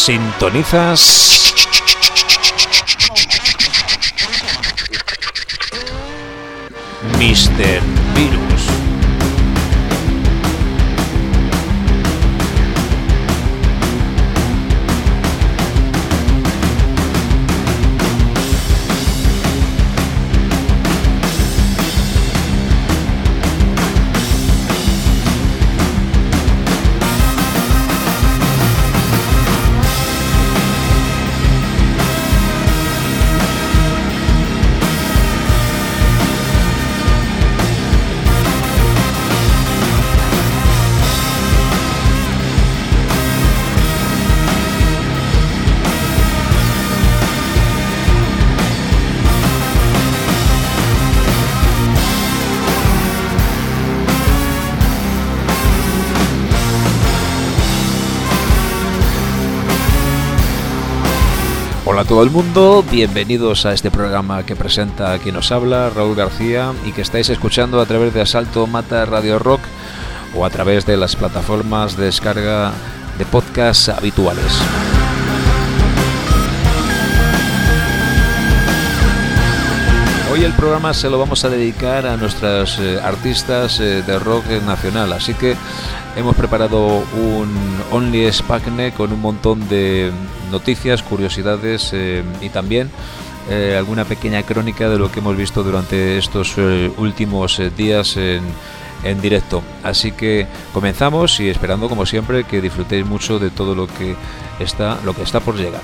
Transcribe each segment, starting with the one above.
Sintonizas Mr. Virus. Hola a todo el mundo, bienvenidos a este programa que presenta quien nos habla, Raúl García, y que estáis escuchando a través de Asalto Mata Radio Rock o a través de las plataformas de descarga de podcast habituales. Hoy el programa se lo vamos a dedicar a nuestras artistas de rock nacional, así que hemos preparado un Only Spacne con un montón de noticias, curiosidades y también alguna pequeña crónica de lo que hemos visto durante estos últimos días en directo. Así que comenzamos y esperando como siempre que disfrutéis mucho de todo lo que está por llegar.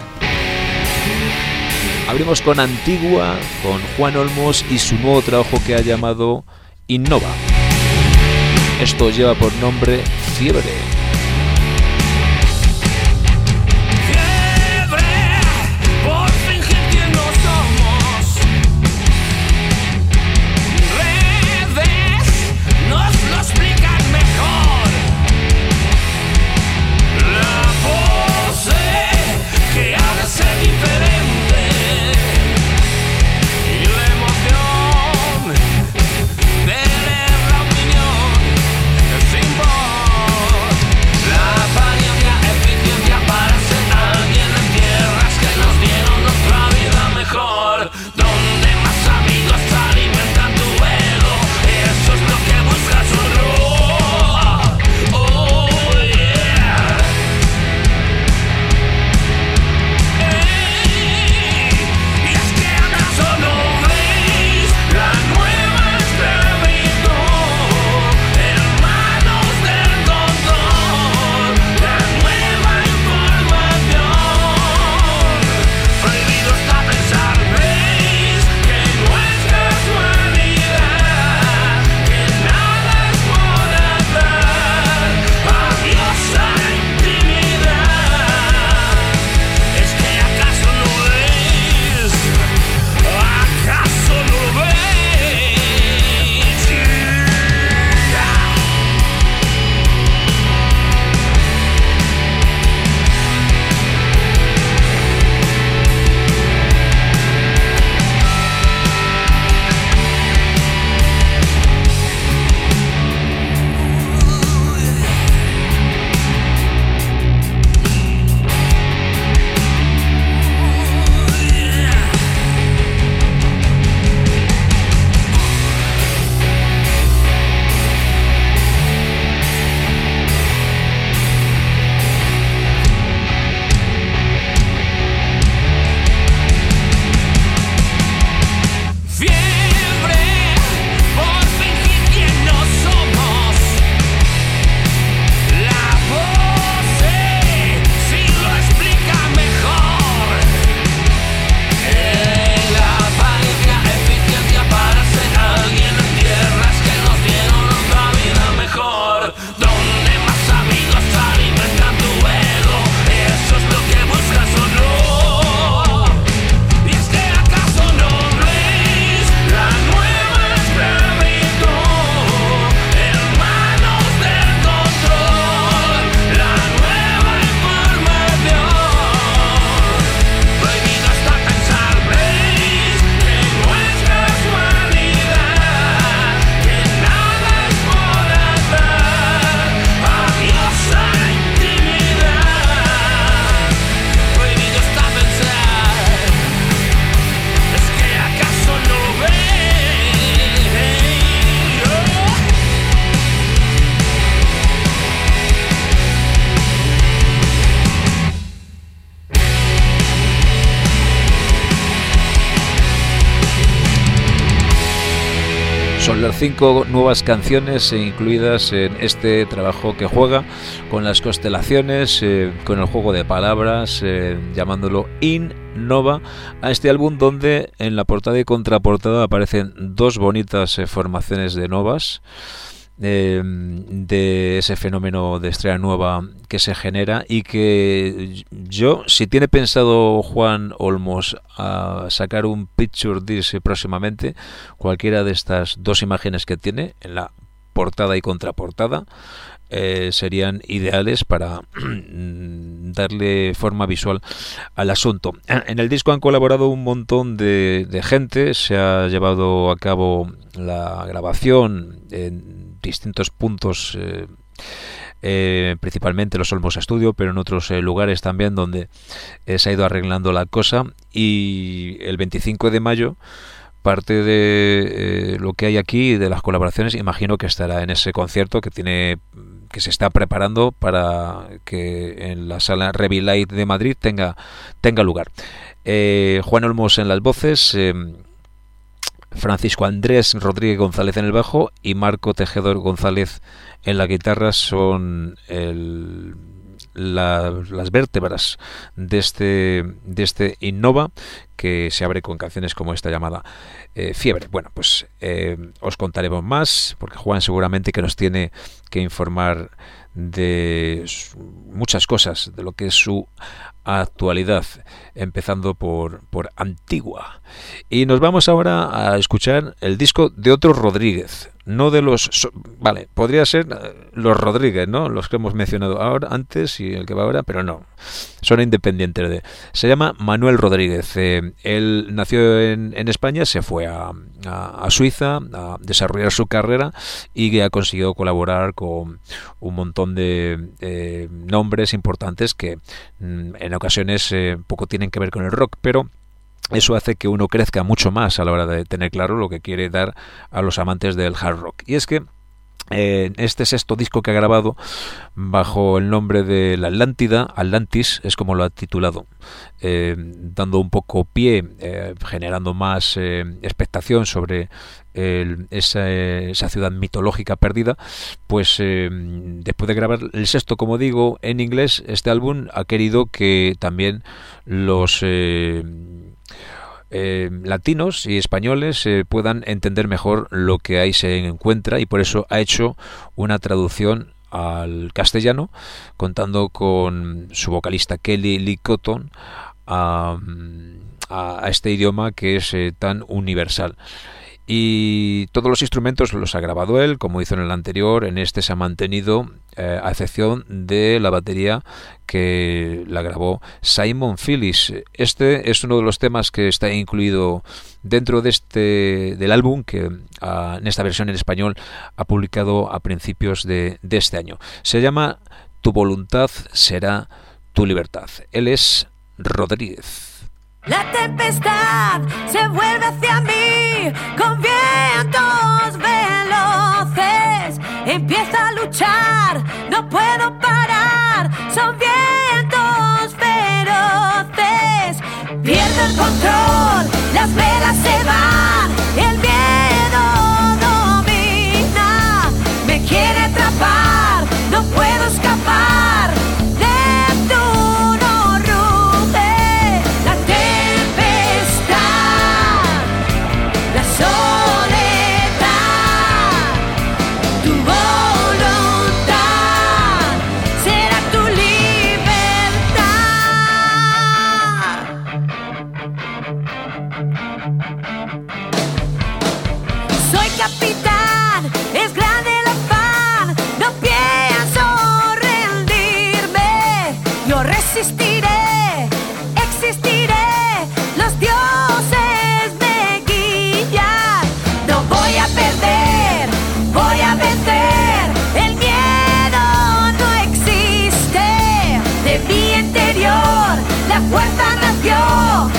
Abrimos con Antigua, con Juan Olmos y su nuevo trabajo que ha llamado Innova. Esto lleva por nombre Fiebre. Sin voz. Son las 5 nuevas canciones incluidas en este trabajo que juega con las constelaciones, con el juego de palabras, llamándolo Innova, a este álbum donde en la portada y contraportada aparecen dos bonitas formaciones de novas, de ese fenómeno de estrella nueva que se genera, y que yo, si tiene pensado Juan Olmos a sacar un picture disc próximamente, cualquiera de estas dos imágenes que tiene en la portada y contraportada serían ideales para darle forma visual al asunto. En el disco han colaborado un montón de gente, se ha llevado a cabo la grabación en distintos puntos, principalmente los Olmos Studio, pero en otros lugares también donde se ha ido arreglando la cosa, y el 25 de mayo parte de lo que hay aquí de las colaboraciones, imagino que estará en ese concierto que se está preparando para que en la sala Revilight de Madrid tenga lugar. Juan Olmos en las voces, Francisco Andrés Rodríguez González en el bajo y Marco Tejedor González en la guitarra son las vértebras de este Innova, que se abre con canciones como esta llamada Fiebre. Bueno, pues os contaremos más, porque Juan seguramente que nos tiene que informar de muchas cosas, de lo que es su actualidad, empezando por Antigua. Y nos vamos ahora a escuchar el disco de otro Rodríguez, no de los... Vale, podría ser los Rodríguez, ¿no? Los que hemos mencionado ahora antes y el que va ahora, pero no, son independientes. Se llama Manuel Rodríguez. Él nació en España, se fue a Suiza a desarrollar su carrera y ha conseguido colaborar con un montón de nombres importantes que en ocasiones poco tienen que ver con el rock, pero eso hace que uno crezca mucho más a la hora de tener claro lo que quiere dar a los amantes del hard rock. Y es que este sexto disco que ha grabado bajo el nombre de La Atlántida, Atlantis es como lo ha titulado, dando un poco pie, generando más expectación sobre esa ciudad mitológica perdida. Pues después de grabar el sexto, como digo, en inglés, este álbum ha querido que también los latinos y españoles puedan entender mejor lo que ahí se encuentra, y por eso ha hecho una traducción al castellano, contando con su vocalista Kelly Lee Cotton a este idioma que es tan universal. Y todos los instrumentos los ha grabado él, como hizo en el anterior. En este se ha mantenido, a excepción de la batería que la grabó Simon Phillips. Este es uno de los temas que está incluido dentro del álbum que en esta versión en español ha publicado a principios de este año. Se llama Tu voluntad será tu libertad. Él es Rodríguez. La tempestad se vuelve hacia mí con vientos veloces. Empieza a luchar, no puedo parar. Son vientos feroces. Pierdo el control, las velas se van. El miedo domina, me quiere atrapar, no puedo escapar. Capitán, es grande el afán, no pienso rendirme, yo resistiré, existiré, los dioses me guían, no voy a perder, voy a vencer, el miedo no existe, de mi interior la fuerza nació.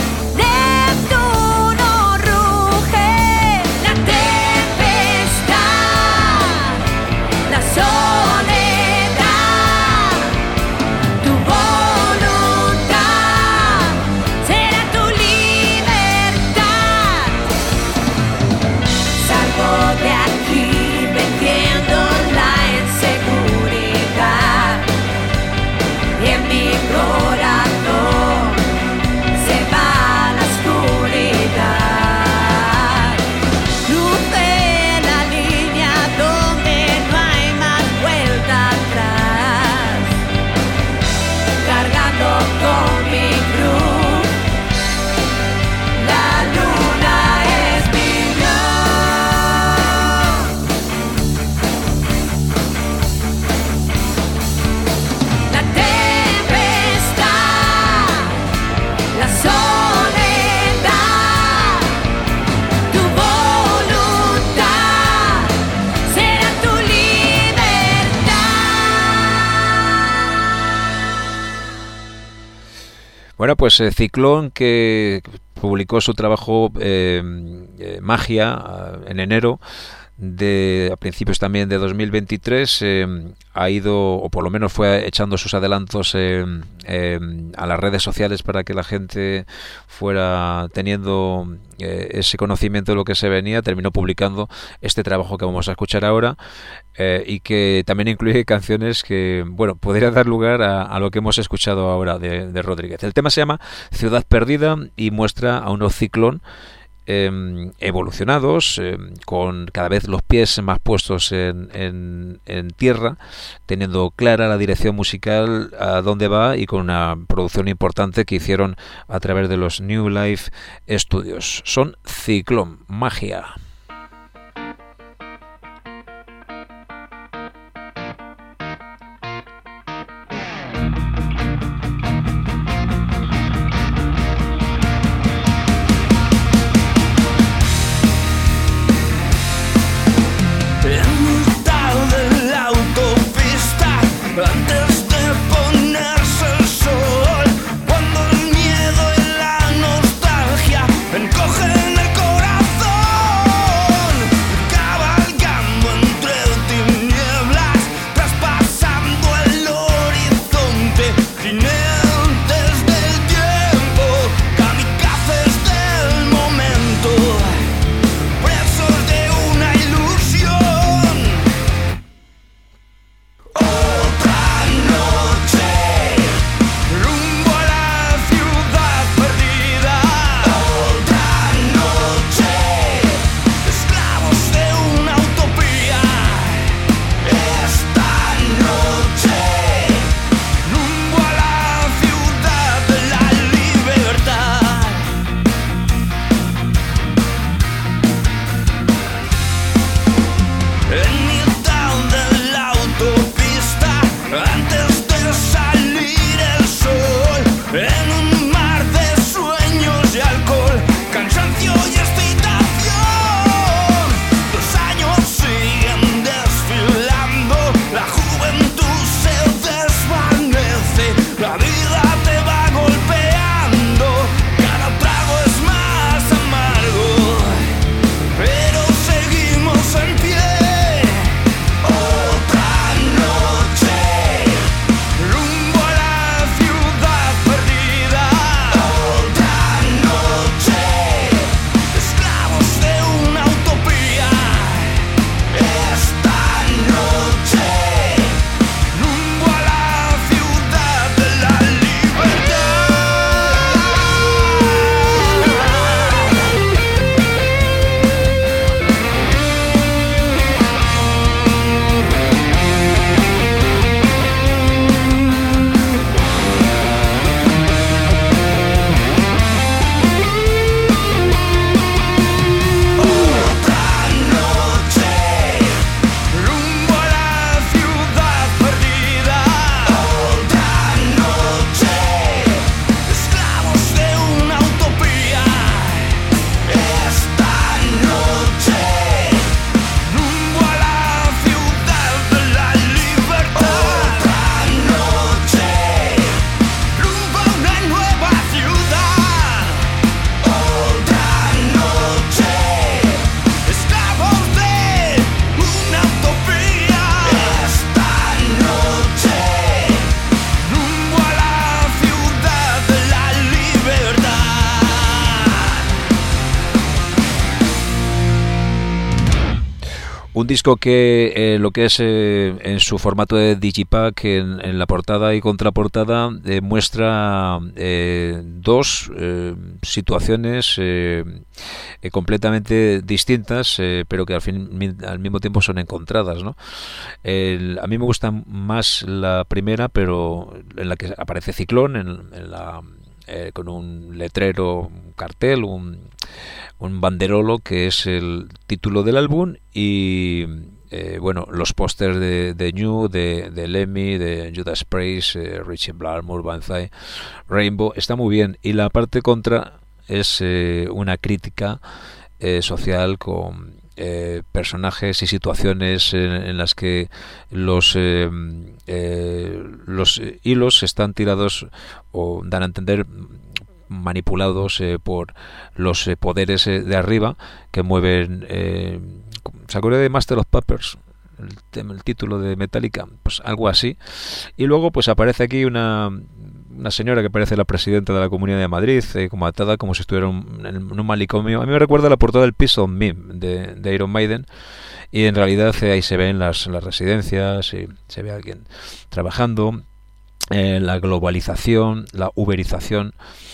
Soledad, tu voluntad. Bueno, pues Ciclón, que publicó su trabajo Magia en enero, a principios también de 2023, ha ido, o por lo menos fue echando sus adelantos a las redes sociales para que la gente fuera teniendo ese conocimiento de lo que se venía. Terminó publicando este trabajo que vamos a escuchar ahora, y que también incluye canciones que, bueno, podría dar lugar a lo que hemos escuchado ahora de Rodríguez. El tema se llama Ciudad Perdida y muestra a unos Ciclón evolucionados, con cada vez los pies más puestos en tierra, teniendo clara la dirección musical a dónde va, y con una producción importante que hicieron a través de los New Life Studios. Son Ciclón, Magia. Antes de ponerse el sol, cuando el miedo y la nostalgia encogen el corazón, cabalgando entre tinieblas, traspasando el horizonte, jinetes del tiempo, kamikazes del momento, presos de una ilusión. Rumbo a la ciudad perdida. Otra noche, esclavos de una utopía. Esta noche, rumbo a la ciudad de la libertad. En mitad de la autopista, antes de salir el sol, en un mar de sueños y alcohol, cansancio y excitación. Los años siguen desfilando, la juventud se desvanece, la vida te va golpeando, cada trago es más amargo, pero seguimos en pie. Otra noche, rumbo a la ciudad perdida. Otra noche, esclavos de una utopía. Esta noche, rumbo a la ciudad de la Otra noche, rumbo a la ciudad perdida. Otra noche, esclavos de una utopía. Esta noche, rumbo a la ciudad de la libertad. Otra noche, rumbo a una nueva ciudad. Otra noche, esclavos de una utopía. Esta noche, rumbo a la ciudad de la libertad. Un disco que lo que es en su formato de digipack, en la portada y contraportada, muestra dos situaciones completamente distintas, pero que al mismo tiempo son encontradas, ¿no? A mí me gusta más la primera, pero en la que aparece Ciclón, con un letrero, un cartel, un banderolo que es el título del álbum, y bueno, los pósters de New, de Lemmy, de Judas Priest, Richie Blackmore, Banzai, Rainbow. Está muy bien, y la parte contra es una crítica social con personajes y situaciones en las que los hilos están tirados o dan a entender manipulados por los poderes de arriba que mueven. ¿Se acuerda de Master of Puppets? El título de Metallica, pues algo así. Y luego pues aparece aquí una señora que parece la presidenta de la Comunidad de Madrid, como atada como si estuviera en un manicomio. A mí me recuerda la portada del Piece of Me de Iron Maiden, y en realidad ahí se ven las residencias, y se ve a alguien trabajando, la globalización, la uberización,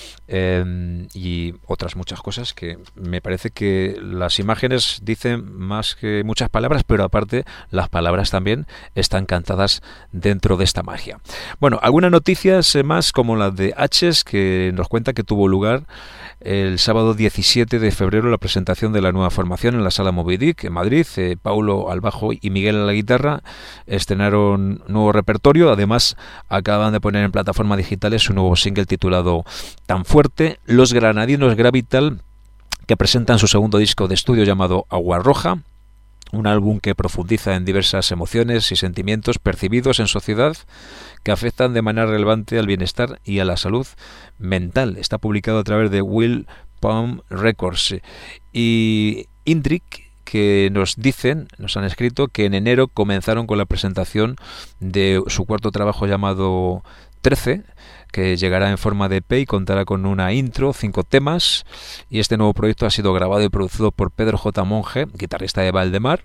y otras muchas cosas que me parece que las imágenes dicen más que muchas palabras, pero aparte las palabras también están cantadas dentro de esta magia. Bueno, algunas noticias más, como la de H's, que nos cuenta que tuvo lugar el sábado 17 de febrero la presentación de la nueva formación en la Sala Moby Dick en Madrid. Paulo al bajo y Miguel a la guitarra estrenaron nuevo repertorio. Además, acaban de poner en plataformas digitales su nuevo single titulado Tan Fuerte. Los granadinos Gravital, que presentan su segundo disco de estudio llamado Agua Roja, un álbum que profundiza en diversas emociones y sentimientos percibidos en sociedad que afectan de manera relevante al bienestar y a la salud mental. Está publicado a través de Will Palm Records. Y Indrik, que nos han escrito que en enero comenzaron con la presentación de su cuarto trabajo llamado 13, que llegará en forma de EP y contará con una intro, 5 temas, y este nuevo proyecto ha sido grabado y producido por Pedro J. Monge, guitarrista de Valdemar,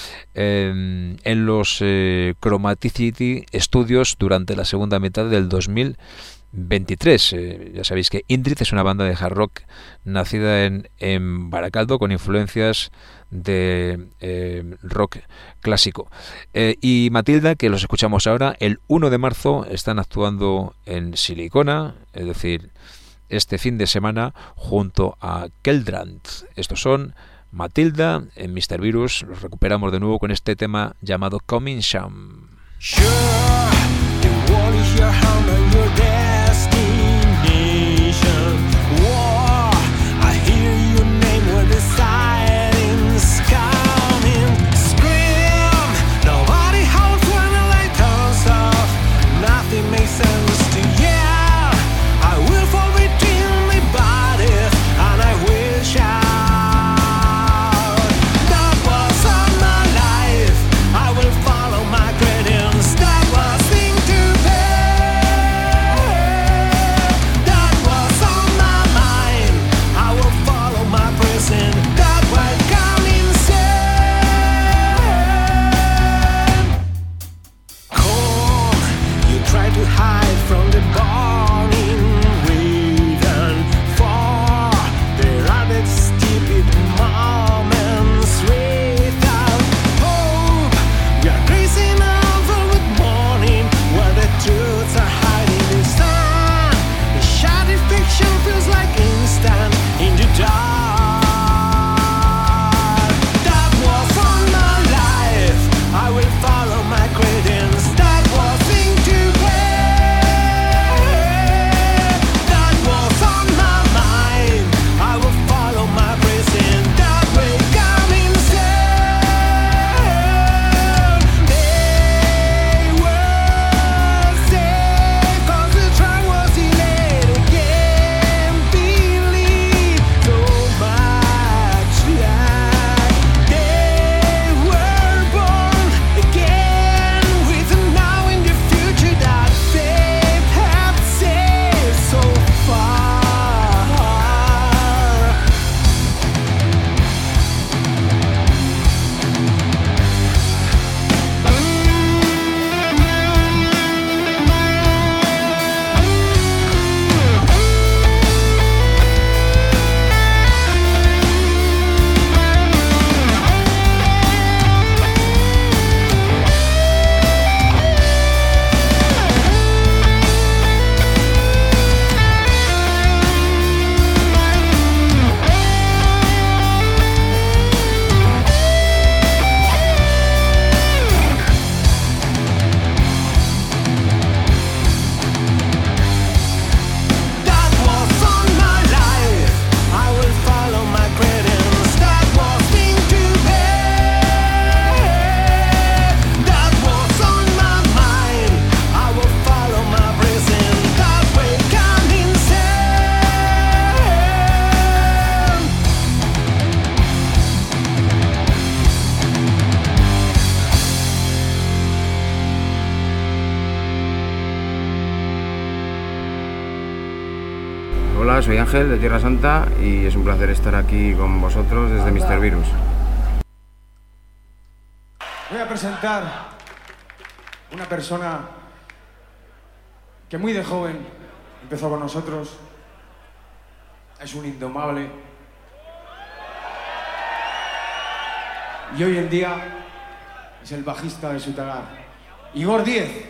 en los Chromaticity Studios durante la segunda mitad del 2023. Ya sabéis que Indrik es una banda de hard rock nacida en Baracaldo, con influencias de rock clásico. Y Matilda, que los escuchamos ahora, el 1 de marzo están actuando en Silicona, es decir, este fin de semana, junto a Keldrand. Estos son Matilda en Mr. Virus. Los recuperamos de nuevo con este tema llamado Coming Sham. Sure, you wanna hear how many your destination. War, I hear your name when the silence coming. Scream, nobody holds when the light turns off. Nothing makes sense to you. I will fall between my bodies and I will shout. That was all my life. I will follow my credence. That was thing to pay. Hola, soy Ángel de Tierra Santa y es un placer estar aquí con vosotros desde Mr. Virus. Voy a presentar una persona que muy de joven empezó con nosotros. Es un indomable. Y hoy en día es el bajista de Sutagar. Igor Díez.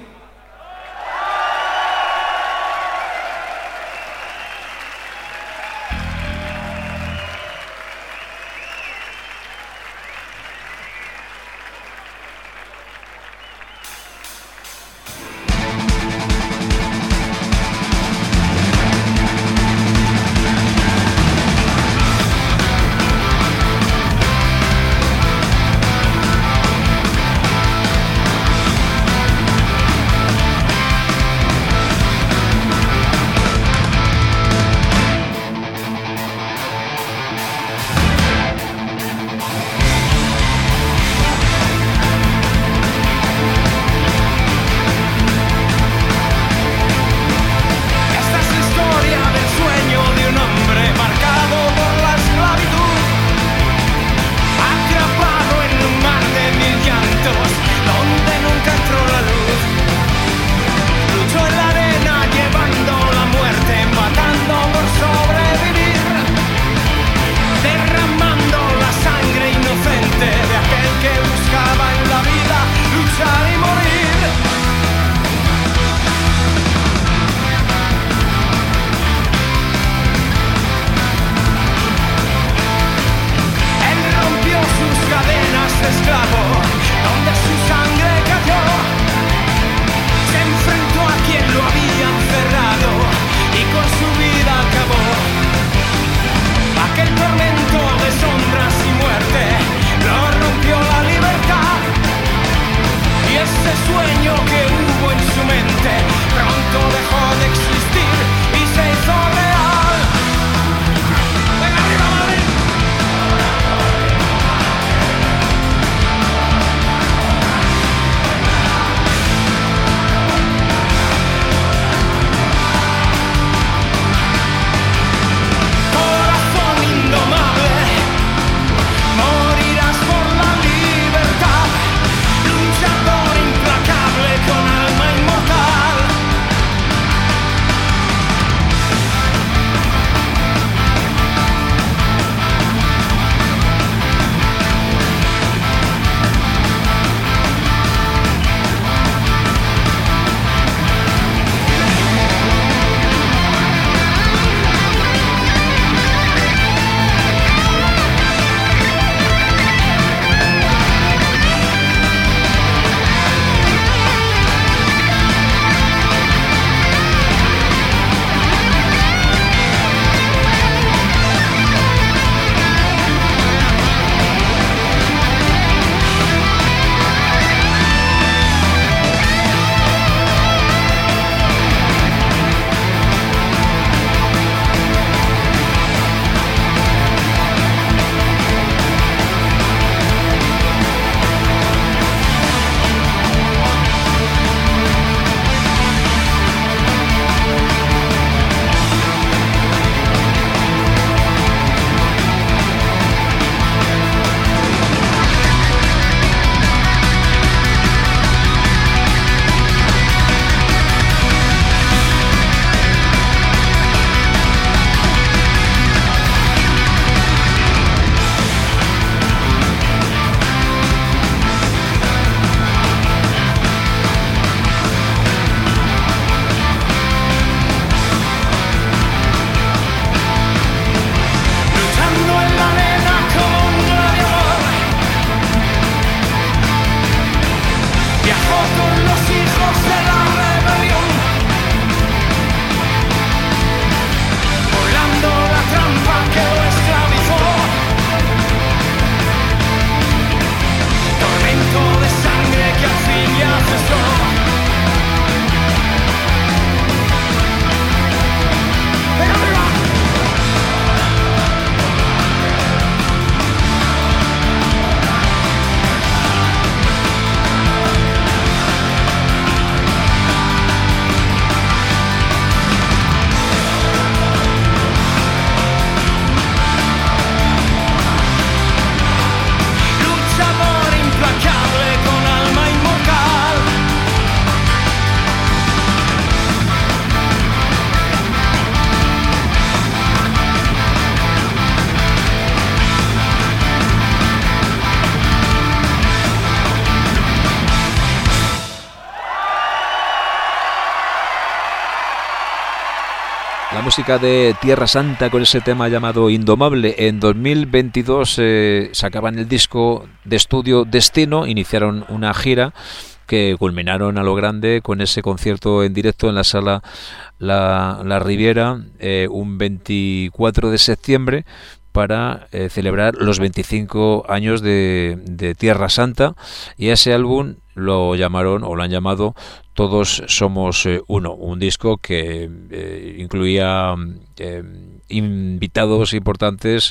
música de Tierra Santa con ese tema llamado Indomable. En 2022 sacaban el disco de estudio Destino, iniciaron una gira que culminaron a lo grande con ese concierto en directo en la sala La Riviera un 24 de septiembre para celebrar los 25 años de Tierra Santa, y a ese álbum lo llamaron, o lo han llamado, Todos Somos Uno, un disco que incluía invitados importantes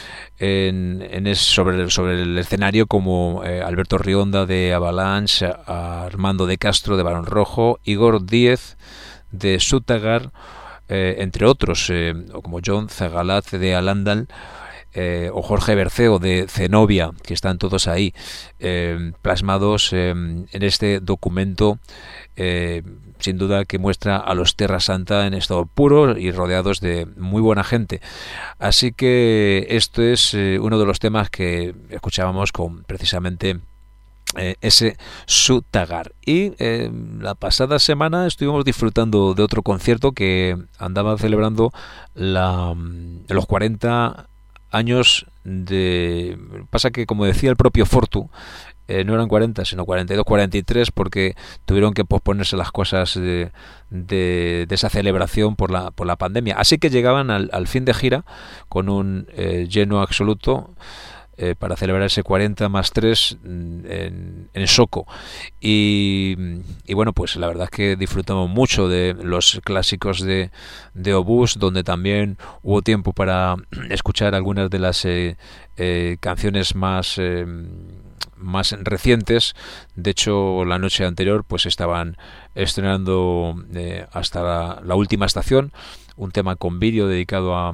sobre el escenario, como Alberto Rionda de Avalanche, Armando de Castro de Barón Rojo, Igor Díez de Sutagar, entre otros, como John Zagalat de Alandal, o Jorge Berceo de Zenobia, que están todos ahí plasmados en este documento, sin duda que muestra a los Tierra Santa en estado puro y rodeados de muy buena gente. Así que esto es uno de los temas que escuchábamos con precisamente ese Sutagar. Y la pasada semana estuvimos disfrutando de otro concierto que andaba celebrando los 40 años de... Pasa que, como decía el propio Fortu, no eran 40, sino 42, 43, porque tuvieron que posponerse las cosas de esa celebración por la pandemia. Así que llegaban al fin de gira con un lleno absoluto para celebrar ese 40 más 3 en Soco. Y bueno, pues la verdad es que disfrutamos mucho de los clásicos de Obús, donde también hubo tiempo para escuchar algunas de las canciones más recientes. De hecho, la noche anterior pues estaban estrenando hasta la última estación, un tema con vídeo dedicado a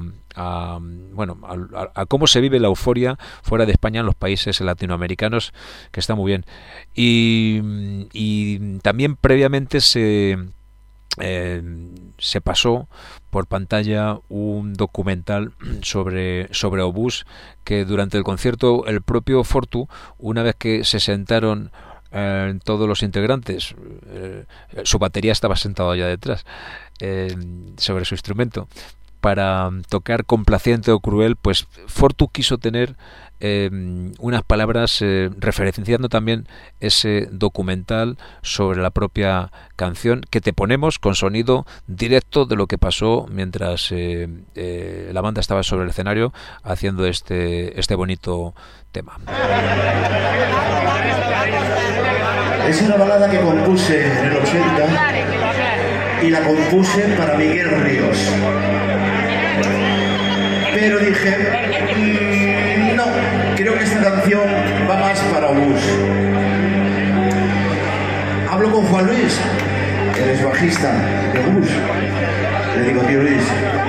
cómo se vive la euforia fuera de España en los países latinoamericanos, que está muy bien. Y también previamente se pasó por pantalla un documental sobre Obús, que durante el concierto el propio Fortu, una vez que se sentaron todos los integrantes, su batería estaba sentado allá detrás sobre su instrumento para tocar Complaciente o Cruel, pues Fortu quiso tener unas palabras referenciando también ese documental sobre la propia canción, que te ponemos con sonido directo de lo que pasó mientras la banda estaba sobre el escenario haciendo este bonito tema. Es una balada que compuse en el 80 y la compuse para Miguel Ríos. Pero dije, no, creo que esta canción va más para Obús. Hablo con Juan Luis, él es bajista de Obús. Le digo, tío Luis,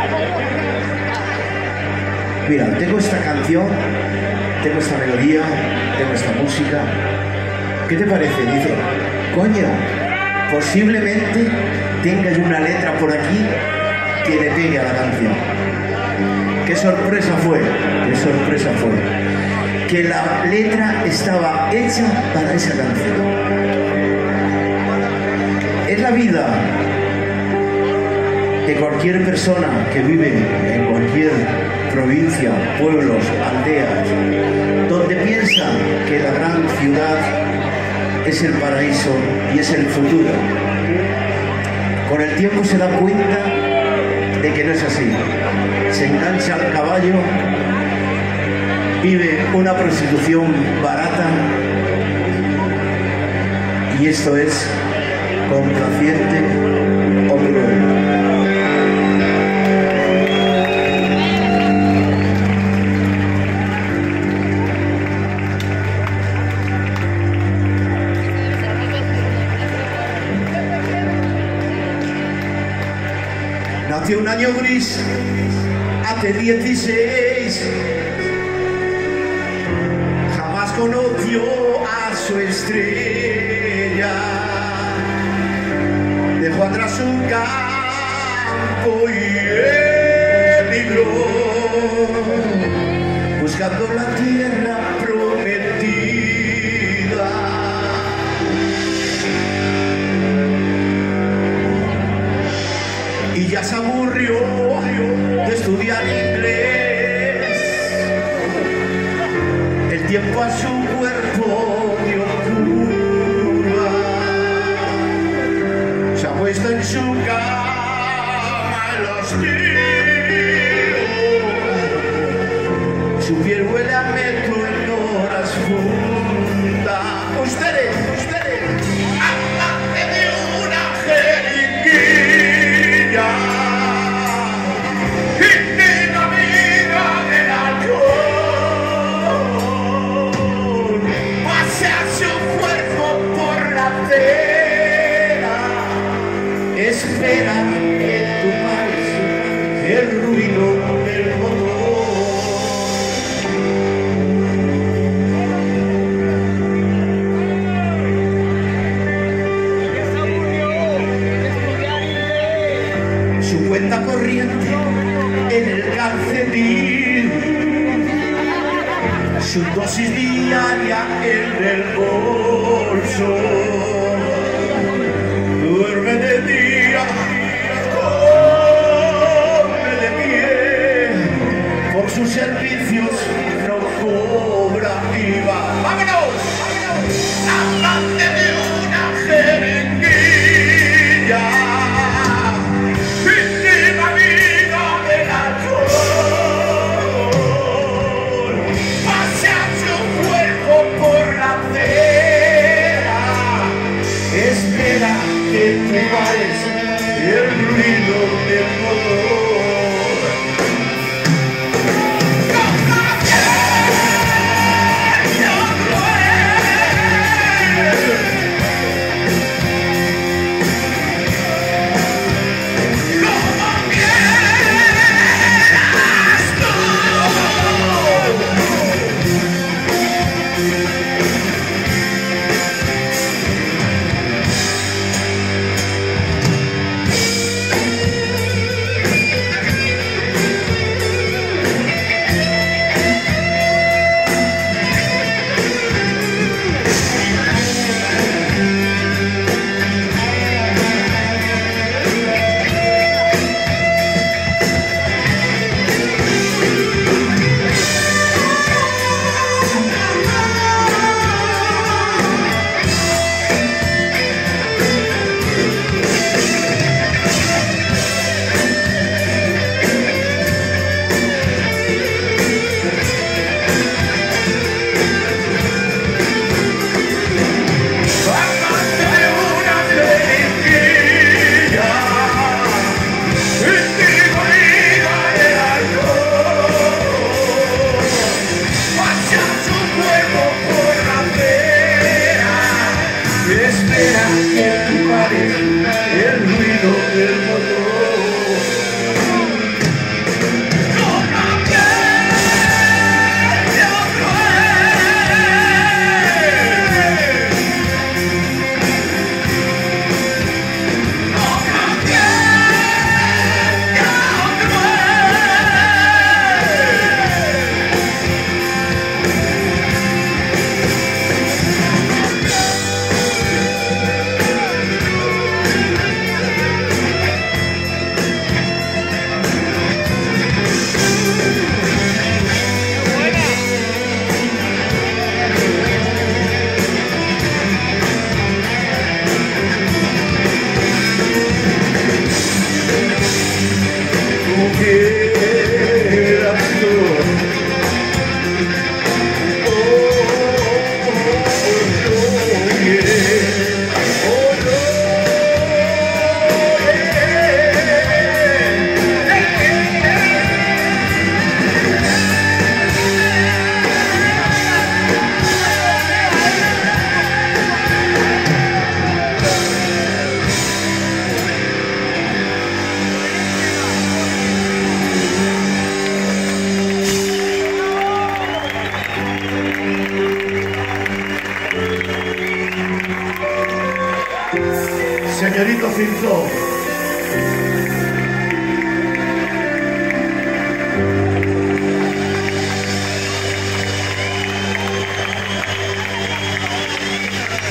mira, tengo esta canción, tengo esta melodía, tengo esta música. ¿Qué te parece? Dice, coño, posiblemente tengas una letra por aquí que le pegue a la canción. ¡Qué sorpresa fue! ¡Qué sorpresa fue! Que la letra estaba hecha para esa canción. Es la vida de cualquier persona que vive en cualquier provincia, pueblos, aldeas, donde piensa que la gran ciudad es el paraíso y es el futuro. Con el tiempo se da cuenta de que no es así. Se engancha al caballo, vive una prostitución barata, y esto es complaciente o cruel. Nació un año gris, hace 16, jamás conoció a su estrella, dejó atrás su campo y emigró, buscando la tierra prometida. Y ya se aburrió estudian inglés. El tiempo a su cuerpo dio curva. Se ha puesto en su cama los días. Su piel huele a metro en horas funda. Ustedes, amante de una jeringuilla. Íntima amiga del alcohol. Pasea su cuerpo por la acera. Espera en tu país el ruido del motor. Su cuenta corriente en el calcetín, su dosis diaria en el bolso. Duerme de día, come de pie, por sus servicios no cobra IVA. ¡Vámonos! Amante de una jeringuilla. Íntima amiga del alcohol. Pasea su cuerpo por la acera. Espera que te pares el ruido del motor. Espera que te pares el ruido del motor. Señorito Cinzo.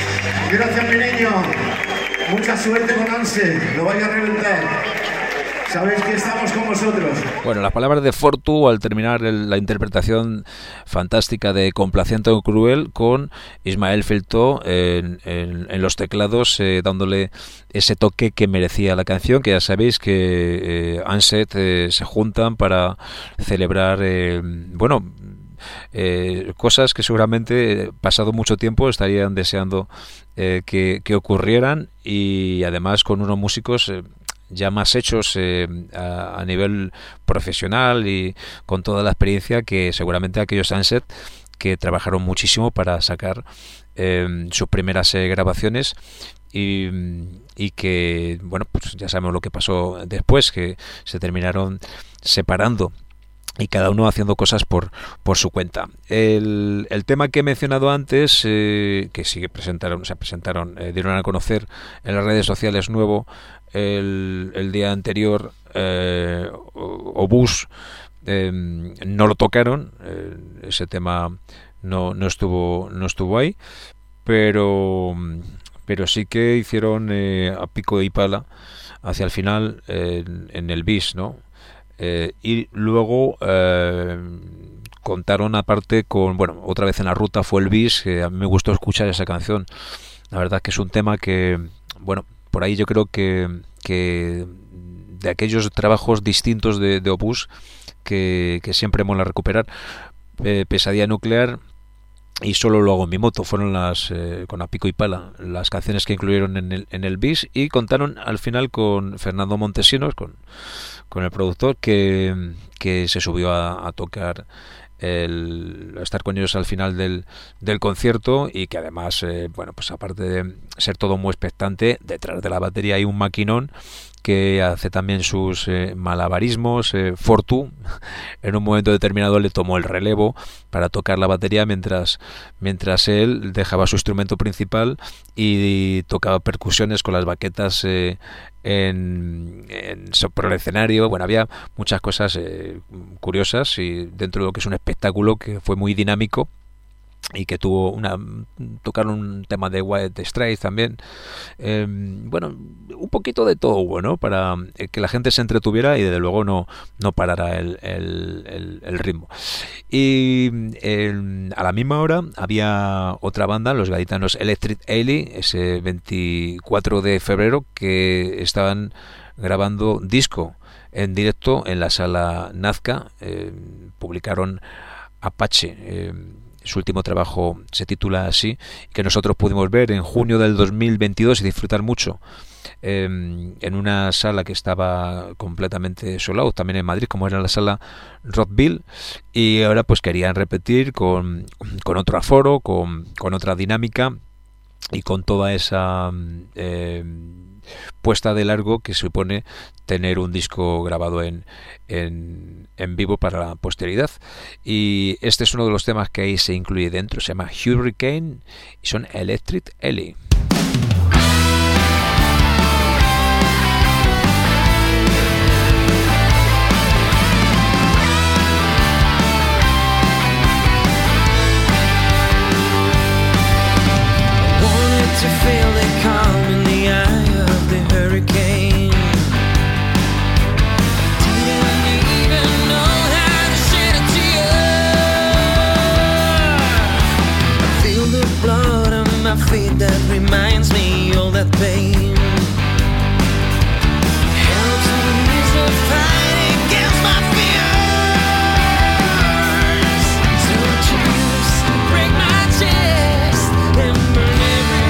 Gracias, mi niño. Mucha suerte con Anse. Lo vaya a reventar. Sabéis que estamos con vosotros. Bueno, las palabras de Fortu al terminar la interpretación fantástica de Complaciente o Cruel con Ismael Filtó en los teclados, dándole ese toque que merecía la canción, que ya sabéis que Anset se juntan para celebrar, cosas que seguramente pasado mucho tiempo estarían deseando que ocurrieran, y además con unos músicos ya más hechos a nivel profesional y con toda la experiencia que seguramente aquellos Sunset que trabajaron muchísimo para sacar sus primeras grabaciones y que, bueno, pues ya sabemos lo que pasó después, que se terminaron separando y cada uno haciendo cosas por su cuenta. El tema que he mencionado antes, que sí que presentaron, dieron a conocer en las redes sociales nuevo el día anterior, Obús, no lo tocaron, ese tema no estuvo ahí, pero sí que hicieron a pico y pala hacia el final en el bis, ¿no? Y luego contaron aparte con, bueno, otra vez en la ruta fue el bis, que a mí me gustó escuchar esa canción. La verdad que es un tema que, bueno, por ahí yo creo que de aquellos trabajos distintos de Obús que siempre mola recuperar, Pesadilla Nuclear y Solo lo hago en mi moto fueron las con a pico y pala las canciones que incluyeron en el bis, y contaron al final con Fernando Montesinos, con el productor que se subió a tocar a estar con ellos al final del concierto, y que además, bueno, pues aparte de ser todo muy expectante, detrás de la batería hay un maquinón que hace también sus malabarismos. Fortu en un momento determinado le tomó el relevo para tocar la batería mientras él dejaba su instrumento principal y tocaba percusiones con las baquetas por el escenario. Bueno, había muchas cosas curiosas, y dentro de lo que es un espectáculo que fue muy dinámico y que tocaron un tema de White Stripes también. Bueno, un poquito de todo hubo, ¿no? Para que la gente se entretuviera y desde luego no parara el ritmo. Y a la misma hora había otra banda, los gaditanos Electric Ely, ese 24 de febrero, que estaban grabando disco en directo en la sala Nazca. Publicaron Apache, su último trabajo se titula así, que nosotros pudimos ver en junio del 2022 y disfrutar mucho en una sala que estaba completamente sold out, también en Madrid, como era la sala Rockville, y ahora pues querían repetir con otro aforo, con otra dinámica y con toda esa puesta de largo que supone tener un disco grabado en vivo para la posteridad. Y este es uno de los temas que ahí se incluye dentro, se llama Hurricane y son Electric Ely. To feel the calm in the eye of the hurricane. Didn't even know how to shed a tear. I feel the blood on my feet that reminds me all that pain. Helps me ease the fight against my fears. So choose to break my chest and burn every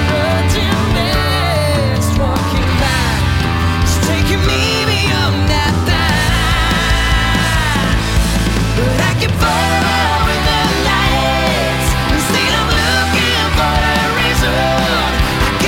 walking back, it's taking me beyond that time. But I can follow in the lights, instead of looking for a reason. I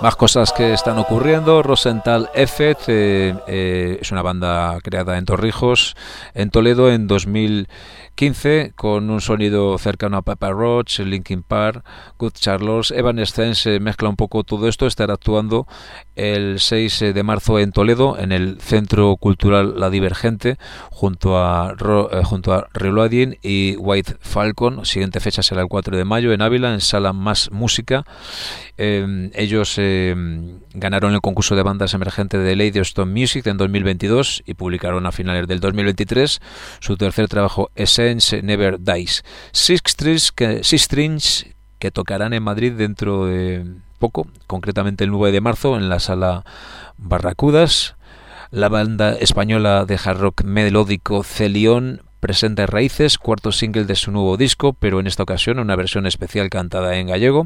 Más cosas que están ocurriendo. Rosenthal Effect es una banda creada en Torrijos, en Toledo, en 2015, con un sonido cercano a Papa Roach, Linkin Park, Good Charlotte, Evanescence. Mezcla un poco todo esto. Estará actuando el 6 de marzo en Toledo, en el Centro Cultural La Divergente, junto a Reloading y White Falcon. Siguiente fecha será el 4 de mayo en Ávila, en Sala Más Música. Ellos ganaron el concurso de bandas emergentes de Lady Stone Music en 2022 y publicaron a finales del 2023 su tercer trabajo, Essence Never Dies. Six Strings, que tocarán en Madrid dentro de poco, concretamente el 9 de marzo en la Sala Barracudas. La banda española de hard rock melódico Celión presenta Raíces, cuarto single de su nuevo disco, pero en esta ocasión una versión especial cantada en gallego.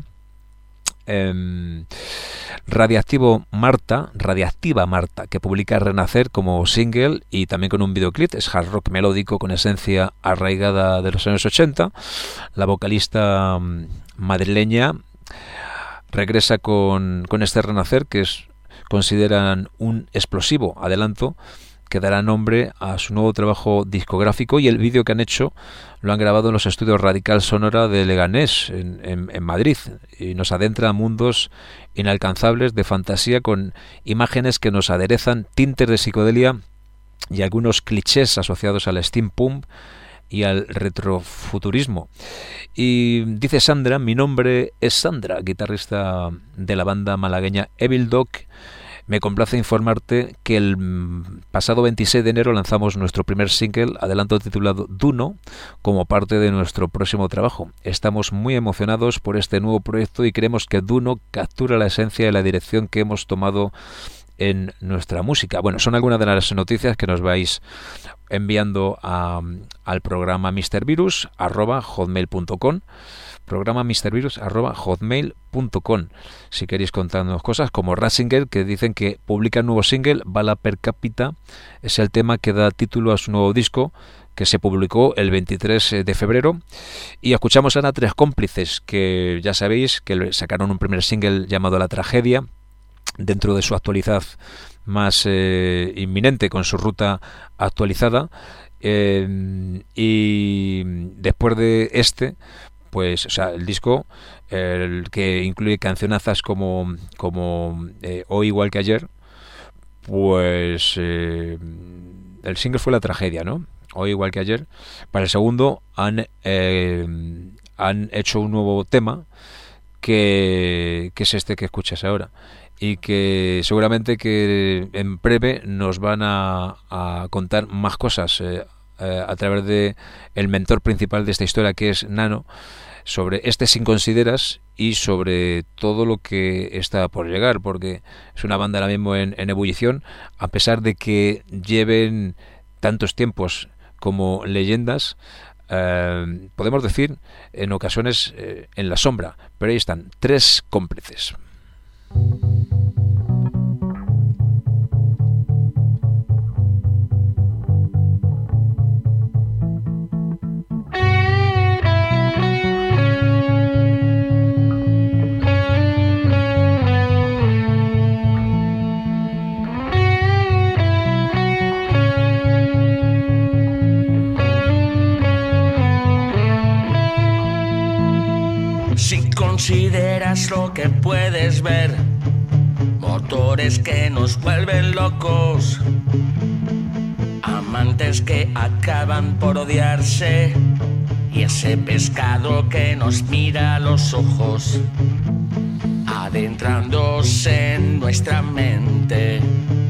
Radiactiva Marta, que publica Renacer como single y también con un videoclip. Es hard rock melódico con esencia arraigada de los años 80. La vocalista madrileña regresa con este Renacer, que consideran un explosivo adelanto que dará nombre a su nuevo trabajo discográfico, y el vídeo que han hecho lo han grabado en los estudios Radical Sonora de Leganés, en Madrid, y nos adentra a mundos inalcanzables de fantasía con imágenes que nos aderezan tintes de psicodelia y algunos clichés asociados al steampunk y al retrofuturismo. Y dice Sandra: mi nombre es Sandra, guitarrista de la banda malagueña Evil Dog. Me complace informarte que el pasado 26 de enero lanzamos nuestro primer single, adelanto titulado Duno, como parte de nuestro próximo trabajo. Estamos muy emocionados por este nuevo proyecto y creemos que Duno captura la esencia y la dirección que hemos tomado en nuestra música. Bueno, son algunas de las noticias que nos vais enviando al programa mrvirus@hotmail.com. Programa mrvirus@hotmail.com. Si queréis contarnos cosas como Ratzinger, que dicen que publica un nuevo single, Bala Per Cápita, es el tema que da título a su nuevo disco, que se publicó el 23 de febrero. Y escuchamos a Tres Cómplices, que ya sabéis que sacaron un primer single llamado La Tragedia, dentro de su actualidad más inminente, con su ruta actualizada, y después de pues, o sea, el disco, el que incluye cancionazas como Hoy igual que ayer, pues el single fue La Tragedia, ¿no? Hoy igual que ayer. Para el segundo han hecho un nuevo tema que es este que escuchas ahora, y que seguramente que en breve nos van a contar más cosas a través de el mentor principal de esta historia, que es Nano, sobre Sin Consideras y sobre todo lo que está por llegar, porque es una banda ahora mismo en ebullición, a pesar de que lleven tantos tiempos como leyendas. Podemos decir en ocasiones en la sombra, pero ahí están, Tres Cómplices. Si consideras lo que puedes ver, motores que nos vuelven locos, amantes que acaban por odiarse, y ese pescado que nos mira a los ojos, adentrándose en nuestra mente.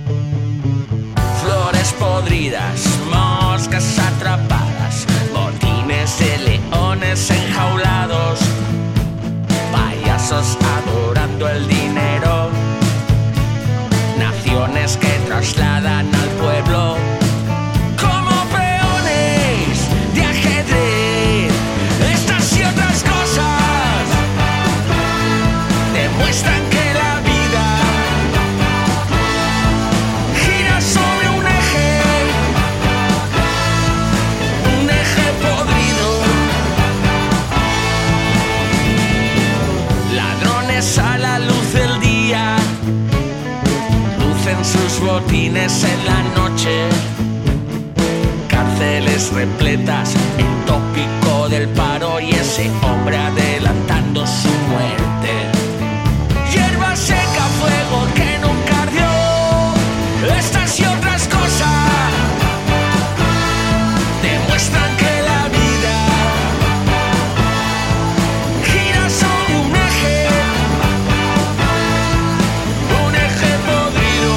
Flores podridas, moscas atrapadas, botines de leones enjaulados, payasos adorando el dinero, naciones que trasladan al pueblo como peones de ajedrez. Estas y otras cosas demuestran que la vida gira sobre un eje podrido. sus botines en la noche. Cárceles repletas, el tópico del paro y ese hombre adelantando su muerte. Hierba seca, fuego que nunca ardió. Estas y otras cosas demuestran que la vida gira sobre un eje podrido.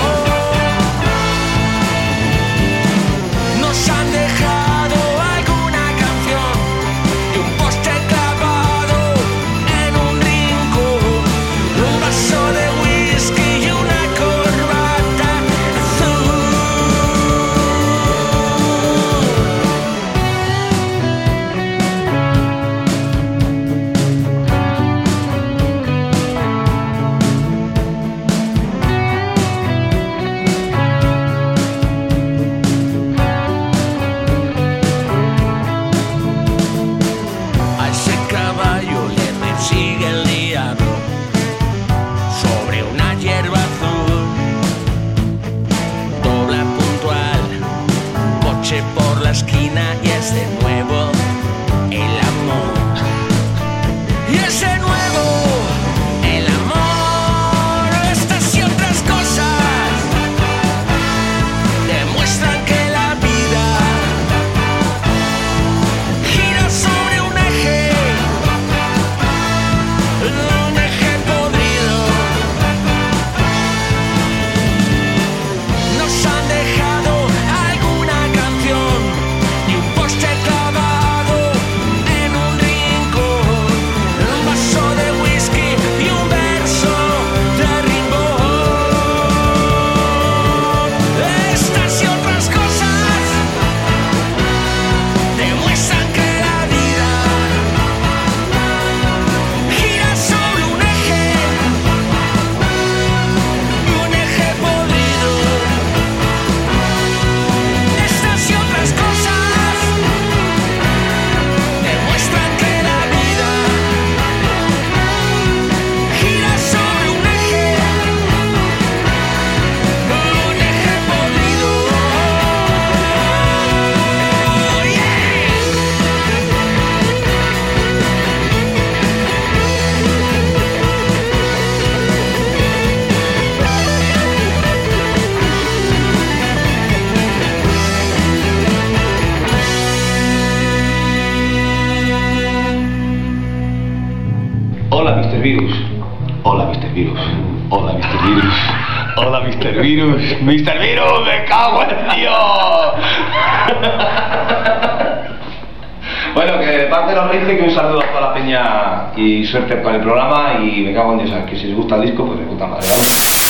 Nos han dejado alguna canción y un poste clavado en un rincón, un vaso de whisky y una corbata azul. A ese caballo le persigue el diablo sobre una hierba azul. Dobla puntual, coche por la esquina y es de nuevo el amor. Y es de nuevo el amor. Estas y otras cosas demuestran que la vida gira sobre un eje podrido. Nos han dejado alguna canción y un poste clavado en un rincón, un vaso de whisky y un verso de Rimbaud. Estas y otras cosas demuestran que la vida gira sobre un eje podrido. Estas y otras cosas demuestran que la vida gira sobre un eje podrido. Hola, Mr. Virus. Hola, Mr. Virus. Hola, Mr. Virus. Hola, Mr. Virus. Mr. Virus, me cago en Dios. Bueno, que de parte de los Reyes, que un saludo a toda la peña y suerte con el programa. Y me cago en Dios, que si les gusta el disco, pues les gusta madre, ¿vale?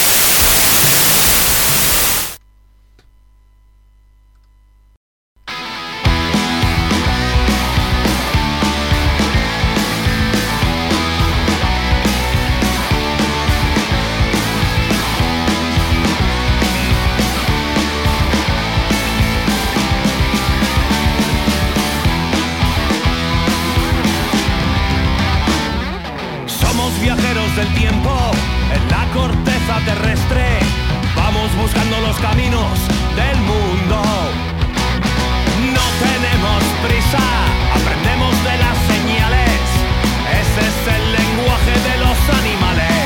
Somos viajeros del tiempo en la corteza terrestre. Vamos buscando los caminos del mundo. No tenemos prisa, aprendemos de las señales. Ese es el lenguaje de los animales.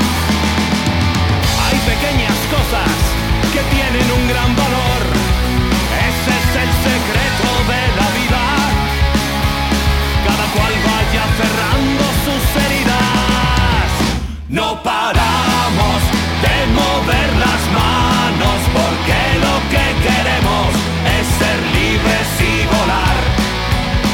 Hay pequeñas cosas que tienen un gran valor. Ese es el secreto de la vida. Cada cual vaya cerrando sus heridas. No paramos de mover las manos porque lo que queremos es ser libres y volar.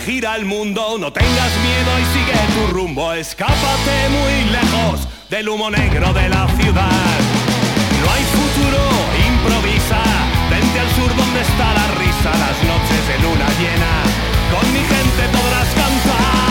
gira el mundo. No tengas miedo y sigue tu rumbo. Escápate muy lejos del humo negro de la ciudad. No hay futuro, improvisa. Vente al sur donde está la risa. Las noches de luna llena, con mi gente podrás cantar.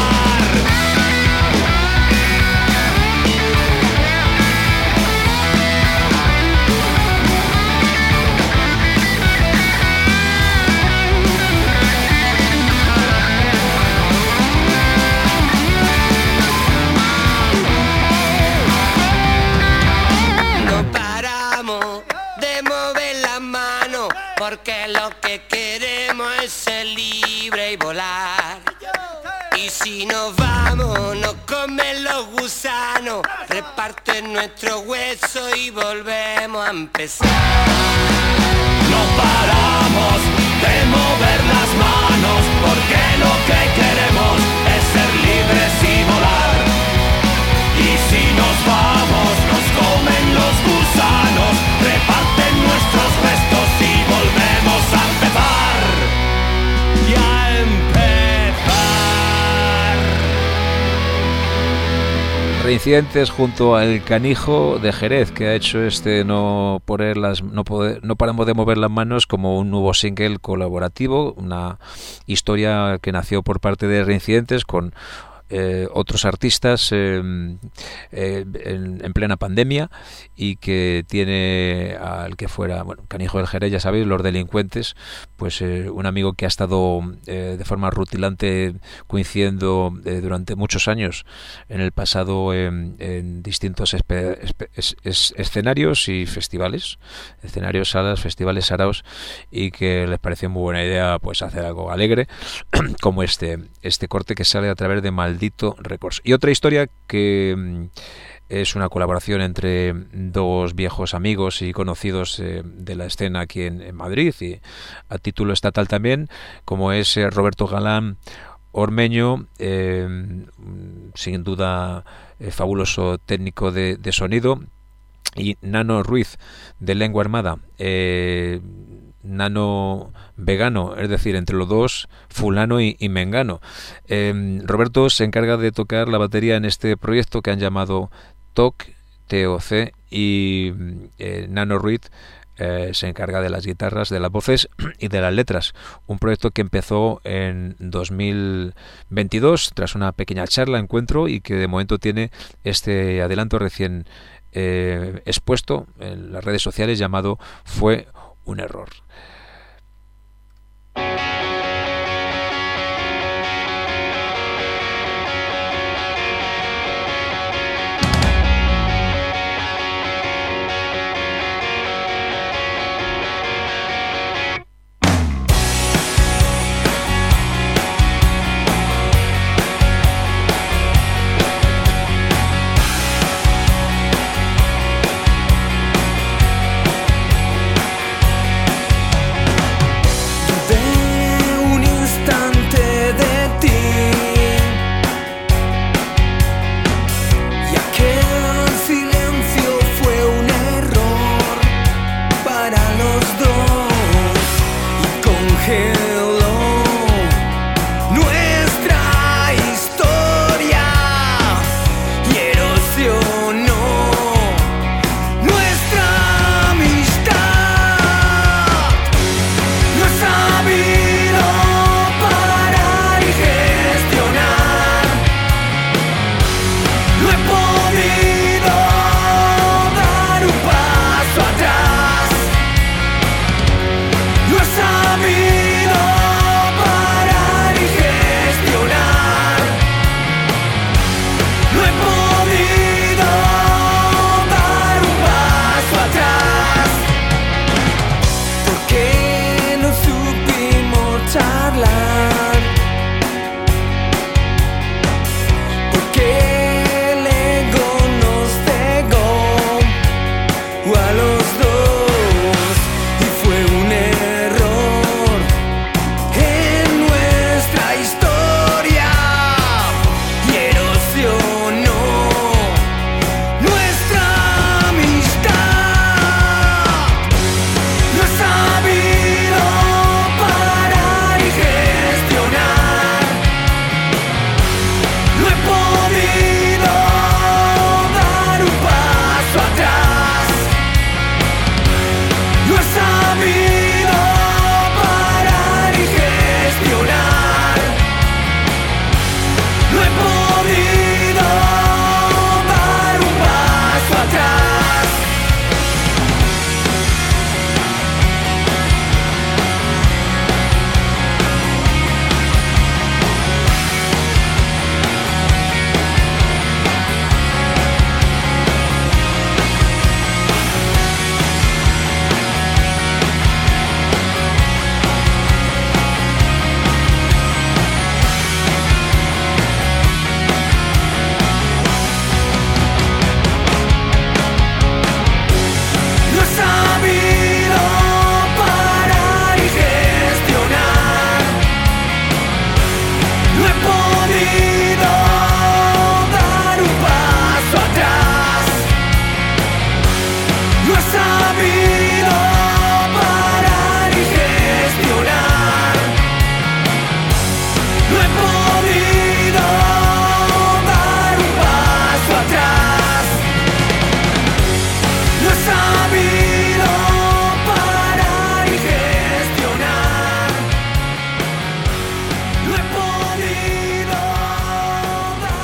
Porque lo que queremos es ser libre y volar. Y si nos vamos, nos comen los gusanos, reparten nuestro hueso y volvemos a empezar. No paramos de mover las manos, porque lo que queremos es ser libres y volar. Y si nos vamos, nos comen los gusanos, reparten nuestros restos y volvemos a empezar. Y a empezar. Reincidentes junto al Canijo de Jerez, que ha hecho no paramos de mover las manos como un nuevo single colaborativo, una historia que nació por parte de Reincidentes con otros artistas en plena pandemia, y que tiene al que fuera, Canijo del Jerez, ya sabéis, Los Delincuentes, pues un amigo que ha estado de forma rutilante coincidiendo durante muchos años en el pasado en distintos escenarios y festivales, escenarios, salas, festivales, saraos, y que les pareció muy buena idea pues hacer algo alegre como este corte que sale a través de Maldito Records. Y otra historia que es una colaboración entre dos viejos amigos y conocidos de la escena aquí en Madrid, y a título estatal también, como es Roberto Galán Ormeño, sin duda fabuloso técnico de sonido, y Nano Ruiz, de Lengua Armada, nano vegano, es decir, entre los dos fulano y mengano. Roberto se encarga de tocar la batería en este proyecto que han llamado TOC, y Nano Ruiz se encarga de las guitarras, de las voces y de las letras. Un proyecto que empezó en 2022 tras una pequeña charla, encuentro, y que de momento tiene este adelanto recién expuesto en las redes sociales llamado Fue un error. No he sabido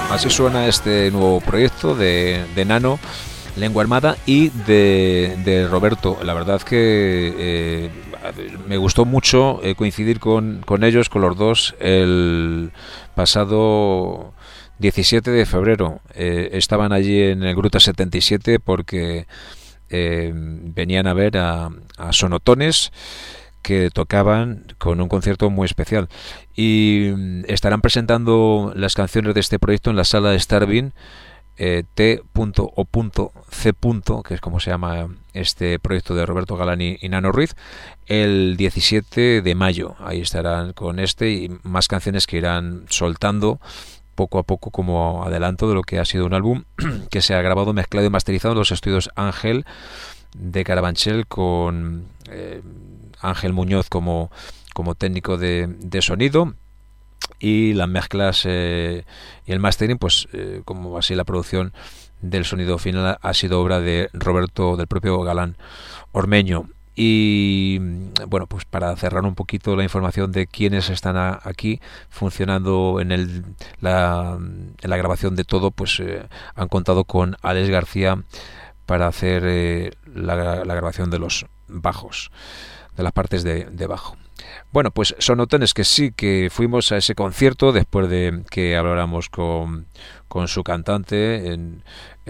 así suena este nuevo proyecto de Nano, Lengua Armada, y de Roberto. La verdad que me gustó mucho coincidir con ellos, con los dos, el pasado 17 de febrero. Estaban allí en el Gruta 77 porque venían a ver a Sonotones, que tocaban con un concierto muy especial, y estarán presentando las canciones de este proyecto en la sala de Starvin, T.O.C., que es como se llama este proyecto de Roberto Galán y Nano Ruiz, el 17 de mayo. Ahí estarán con este y más canciones que irán soltando poco a poco como adelanto de lo que ha sido un álbum que se ha grabado, mezclado y masterizado en los estudios Ángel de Carabanchel, con Ángel Muñoz como técnico de sonido, y las mezclas y el mastering, pues como así la producción del sonido final ha sido obra de Roberto, del propio Galán Ormeño. Y bueno, pues para cerrar un poquito la información de quiénes están aquí funcionando en la grabación de todo, pues han contado con Alex García para hacer la grabación de los bajos, de las partes de bajo. Bueno, pues Sonotones, que sí que fuimos a ese concierto después de que habláramos con su cantante en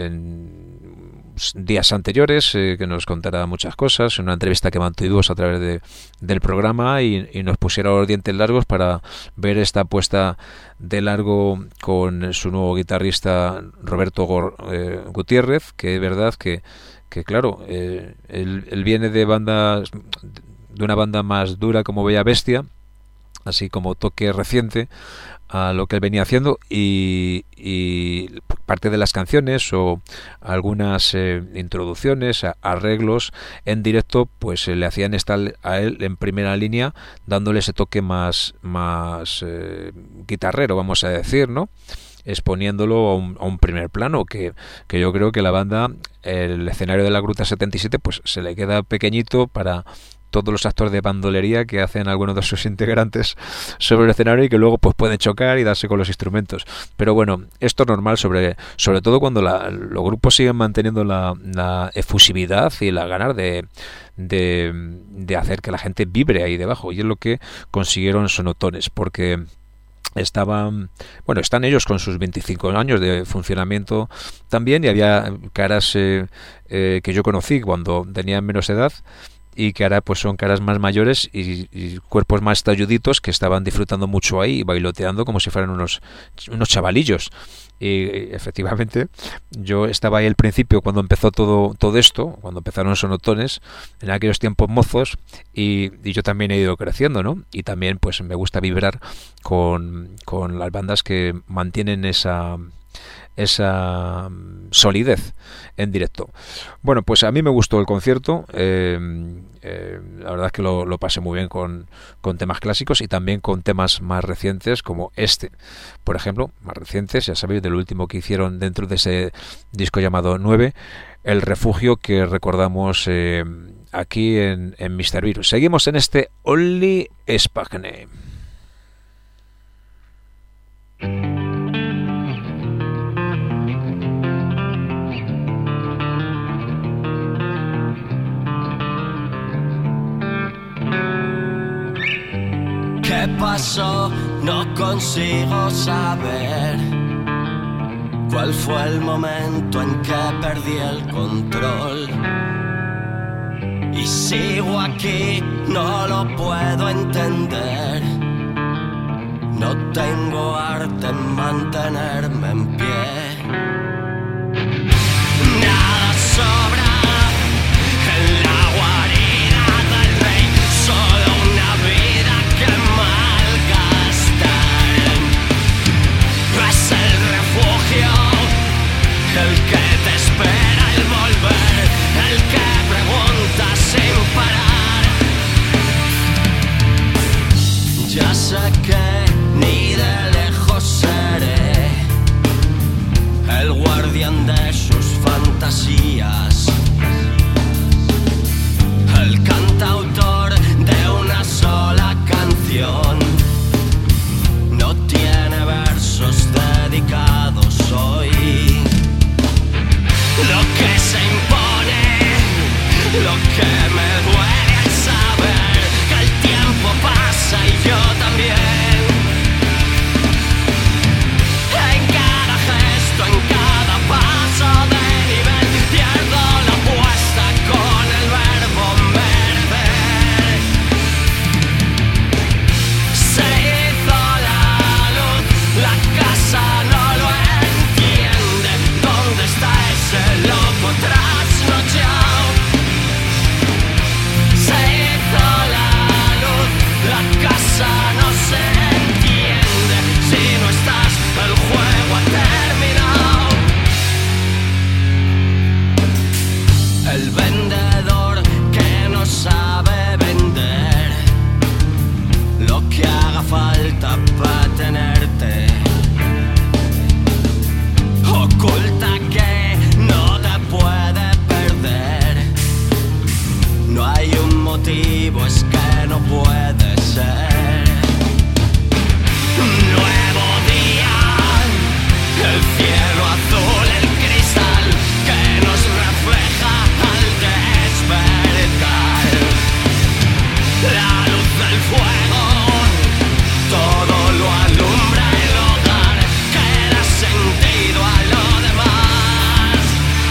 días anteriores, que nos contara muchas cosas, en una entrevista que mantuvimos a través del programa, y nos pusiera los dientes largos para ver esta puesta de largo con su nuevo guitarrista Roberto Gutiérrez, que es verdad que claro, él viene de una banda más dura como Bella Bestia, así como toque reciente a lo que él venía haciendo, y parte de las canciones o algunas introducciones, arreglos en directo, pues le hacían estar a él en primera línea, dándole ese toque más guitarrero, vamos a decir, ¿no? Exponiéndolo a un primer plano, que yo creo que la banda, el escenario de la Gruta 77, pues se le queda pequeñito para todos los actos de bandolería que hacen algunos de sus integrantes sobre el escenario, y que luego pues pueden chocar y darse con los instrumentos. Pero bueno, esto es normal, sobre todo cuando los grupos siguen manteniendo la efusividad y las ganas de hacer que la gente vibre ahí debajo, y es lo que consiguieron Sonotones, porque están ellos con sus 25 años de funcionamiento también, y había caras que yo conocí cuando tenían menos edad, y que ahora pues son caras más mayores y cuerpos más talluditos, que estaban disfrutando mucho ahí, bailoteando como si fueran unos chavalillos. Y efectivamente yo estaba ahí al principio cuando empezó todo esto, cuando empezaron Sonotones, en aquellos tiempos mozos, y yo también he ido creciendo, ¿no? Y también pues me gusta vibrar con las bandas que mantienen esa solidez en directo. Bueno, pues a mí me gustó el concierto, la verdad es que lo pasé muy bien con temas clásicos y también con temas más recientes, como este, por ejemplo, más recientes, ya sabéis, del último que hicieron dentro de ese disco llamado 9, El Refugio, que recordamos aquí en Mr. Virus. Seguimos en este Only Spagne. ¿Qué pasó? No consigo saber cuál fue el momento en que perdí el control. Y sigo aquí, no lo puedo entender. No tengo arte en mantenerme en pie. Nada sobra en la guarida del rey, solo una vida que malgastar. Es el refugio el que te espera al volver, el que pregunta sin parar. Ya sé que ni de lejos seré el guardián de sus fantasías, el cantautor de una sola canción. No tiene versos dedicados haga falta para tenerte. Oculta que no te puede perder. No hay un motivo, es que no puede ser. Nuevo día, el cielo azul, el cristal que nos refleja al despertar. La luz del fuego, todo lo alumbra, el hogar que da sentido a lo demás.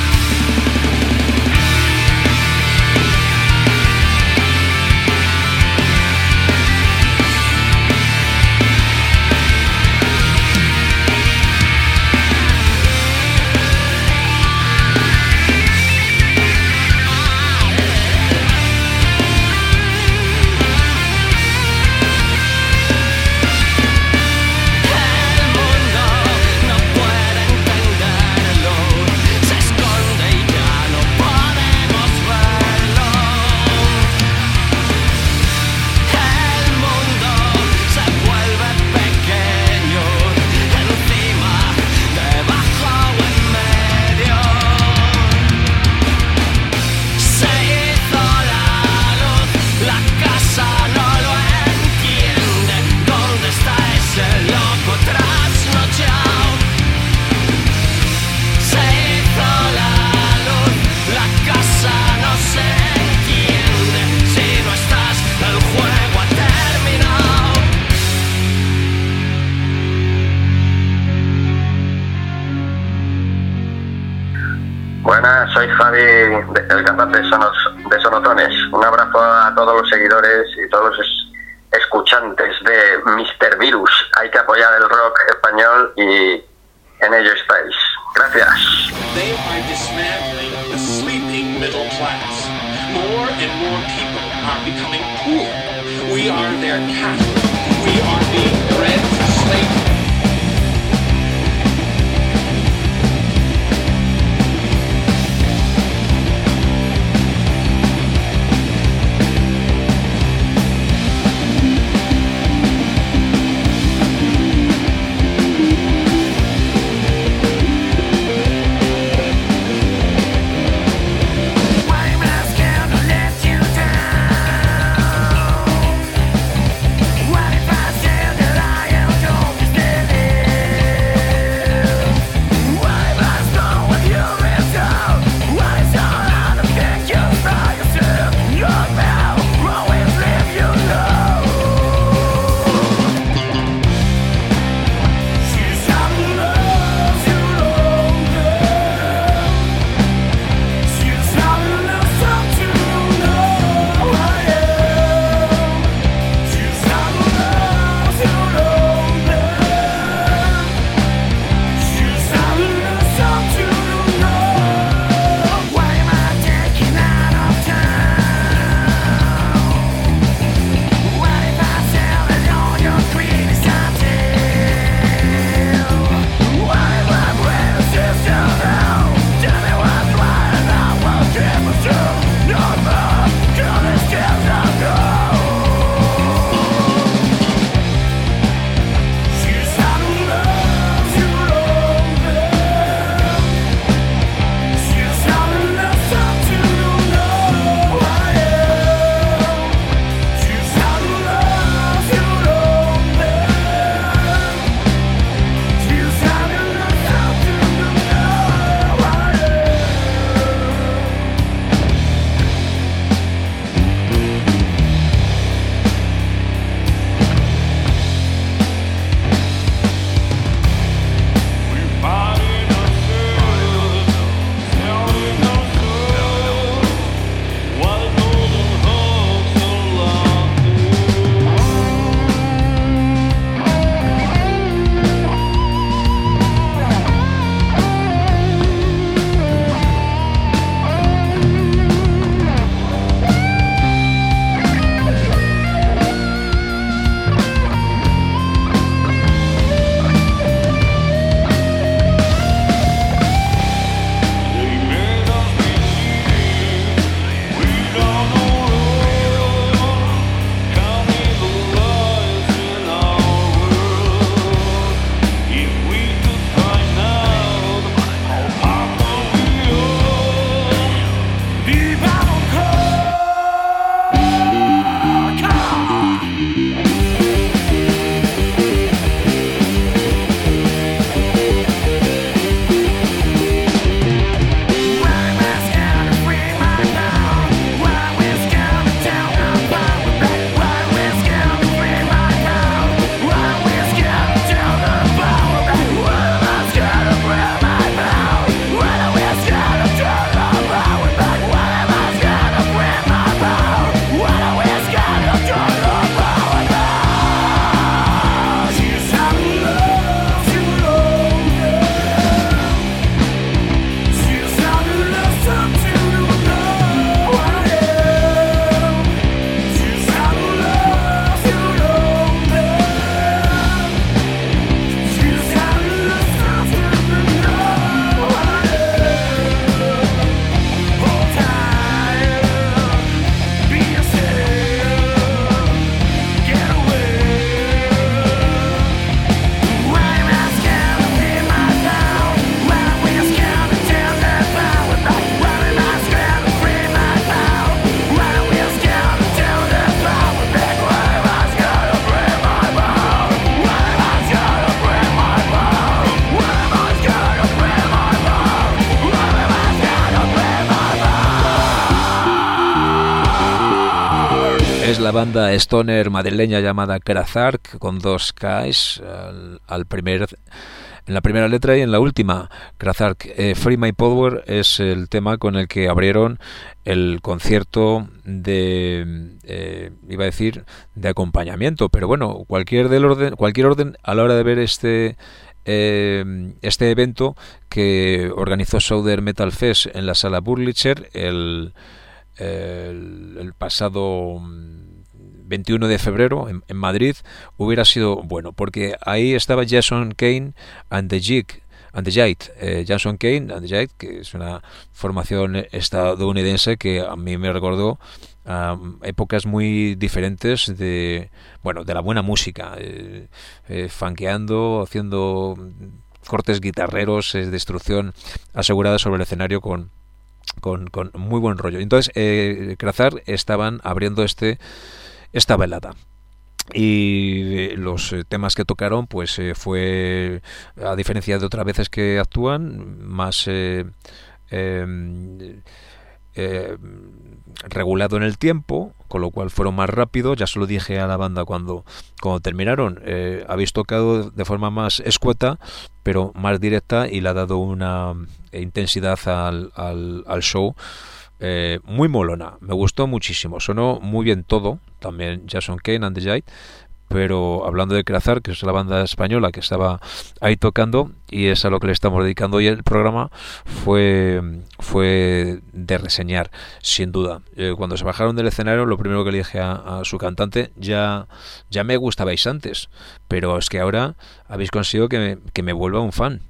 Buenas, soy Javi, el cantante de Sonotones. Un abrazo a todos los seguidores y todos los escuchantes de Mr. Virus. Hay que apoyar el rock español y en ello estáis. Gracias. They are dismantling the sleeping middle class. More and more people are becoming poor. We are their cattle. We are being bred for slavery. What if I said that I am la banda stoner madrileña llamada Krazark, con 2 Ks en la primera letra y en la última. Krazark, Free My Power es el tema con el que abrieron el concierto iba a decir de acompañamiento, pero bueno, cualquier orden a la hora de ver este evento que organizó Southern Metal Fest en la sala Burlitzer el pasado 21 de febrero en Madrid, hubiera sido bueno, porque ahí estaba Jason Kane and the Jade, Jason Kane and the Jade, que es una formación estadounidense que a mí me recordó épocas muy diferentes de la buena música, funkeando, haciendo cortes guitarreros, destrucción asegurada sobre el escenario con muy buen rollo. Entonces Krazark estaban abriendo esta velada, y los temas que tocaron pues fue, a diferencia de otras veces que actúan, más regulado en el tiempo, con lo cual fueron más rápidos. Ya se lo dije a la banda cuando terminaron, habéis tocado de forma más escueta pero más directa, y le ha dado una intensidad al show muy molona. Me gustó muchísimo, sonó muy bien todo, también Jason Kane and the Jade. Pero hablando de Krazark, que es la banda española que estaba ahí tocando, y es a lo que le estamos dedicando hoy el programa, fue de reseñar, sin duda. Cuando se bajaron del escenario, lo primero que le dije a su cantante: ya me gustabais antes, pero es que ahora habéis conseguido que me vuelva un fan.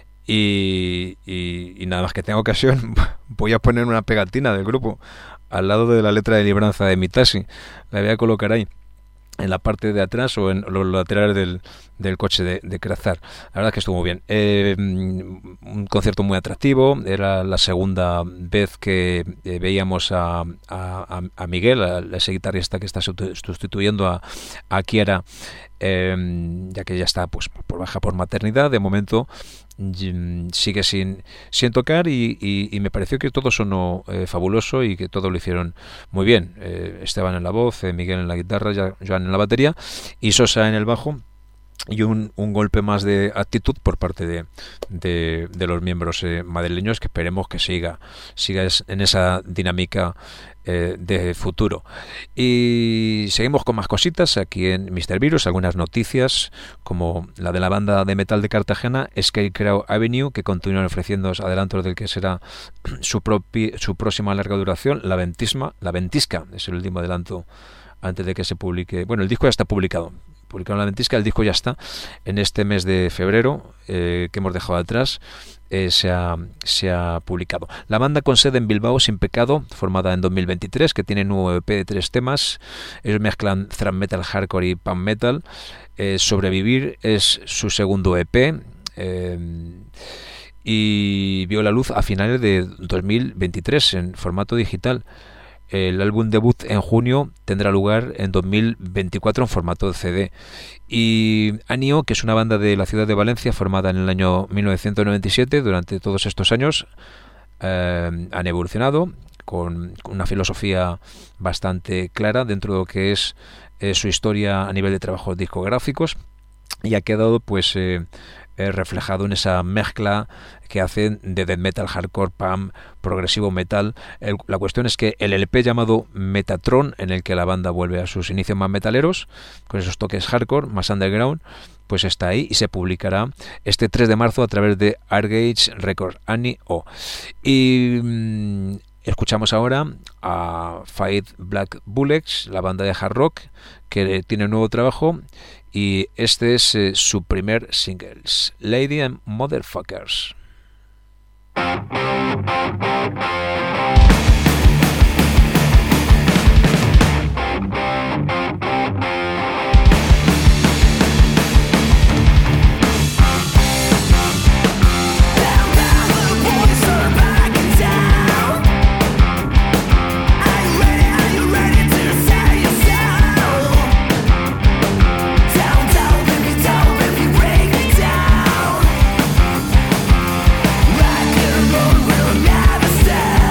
Y nada más que tenga ocasión, voy a poner una pegatina del grupo al lado de la letra de Libranza de Mitasi. La voy a colocar ahí en la parte de atrás o en los laterales del coche de Krazark. La verdad es que estuvo muy bien. Un concierto muy atractivo. Era la segunda vez que veíamos a Miguel, ese guitarrista que está sustituyendo a Kiara, ya que ya está pues por baja por maternidad. De momento sigue sin tocar, y me pareció que todo sonó fabuloso, y que todo lo hicieron muy bien. Esteban en la voz, Miguel en la guitarra, Joan en la batería y Sosa en el bajo, y un golpe más de actitud por parte de los miembros madrileños, que esperemos que siga en esa dinámica de futuro. Y seguimos con más cositas aquí en Mr. Virus, algunas noticias como la de la banda de metal de Cartagena, Scarecrow Avenue, que continúan ofreciendo adelantos del que será su próxima larga duración, La Ventisca, es el último adelanto antes de que se publique. Bueno, el disco ya está publicaron La Ventisca, el disco ya está en este mes de febrero que hemos dejado atrás. Se ha publicado. La banda con sede en Bilbao, Sin Pecado, formada en 2023, que tiene un nuevo EP de 3 temas. Ellos mezclan thrash metal, hardcore y punk metal. Sobrevivir es su segundo EP, y vio la luz a finales de 2023 en formato digital. El álbum debut en junio tendrá lugar en 2024 en formato de CD. Y Anio, que es una banda de la ciudad de Valencia formada en el año 1997, durante todos estos años han evolucionado con una filosofía bastante clara dentro de lo que es su historia a nivel de trabajos discográficos, y ha quedado pues reflejado en esa mezcla que hacen de death metal, hardcore, punk, progresivo metal. La cuestión es que el LP llamado Metatron, en el que la banda vuelve a sus inicios más metaleros, con esos toques hardcore, más underground, pues está ahí, y se publicará este 3 de marzo a través de Argage Records, Annie-O. Y escuchamos ahora a Fight Black Bullets, la banda de hard rock, que tiene un nuevo trabajo, y este es su primer single, Lady and Motherfuckers. Rock and roll will never stop.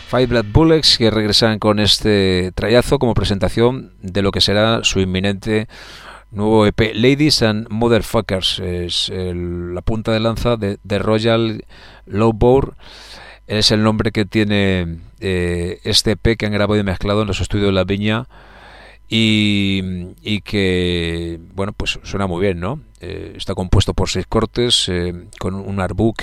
Five Blood Bullets, que regresan con este trayazo como presentación de lo que será su inminente nuevo EP. Ladies and Motherfuckers es la punta de lanza de Royal Lowboard. Es el nombre que tiene este EP que han grabado y mezclado en los estudios de La Viña, y que, bueno, pues suena muy bien, ¿no? Está compuesto por 6 cortes, con un artbook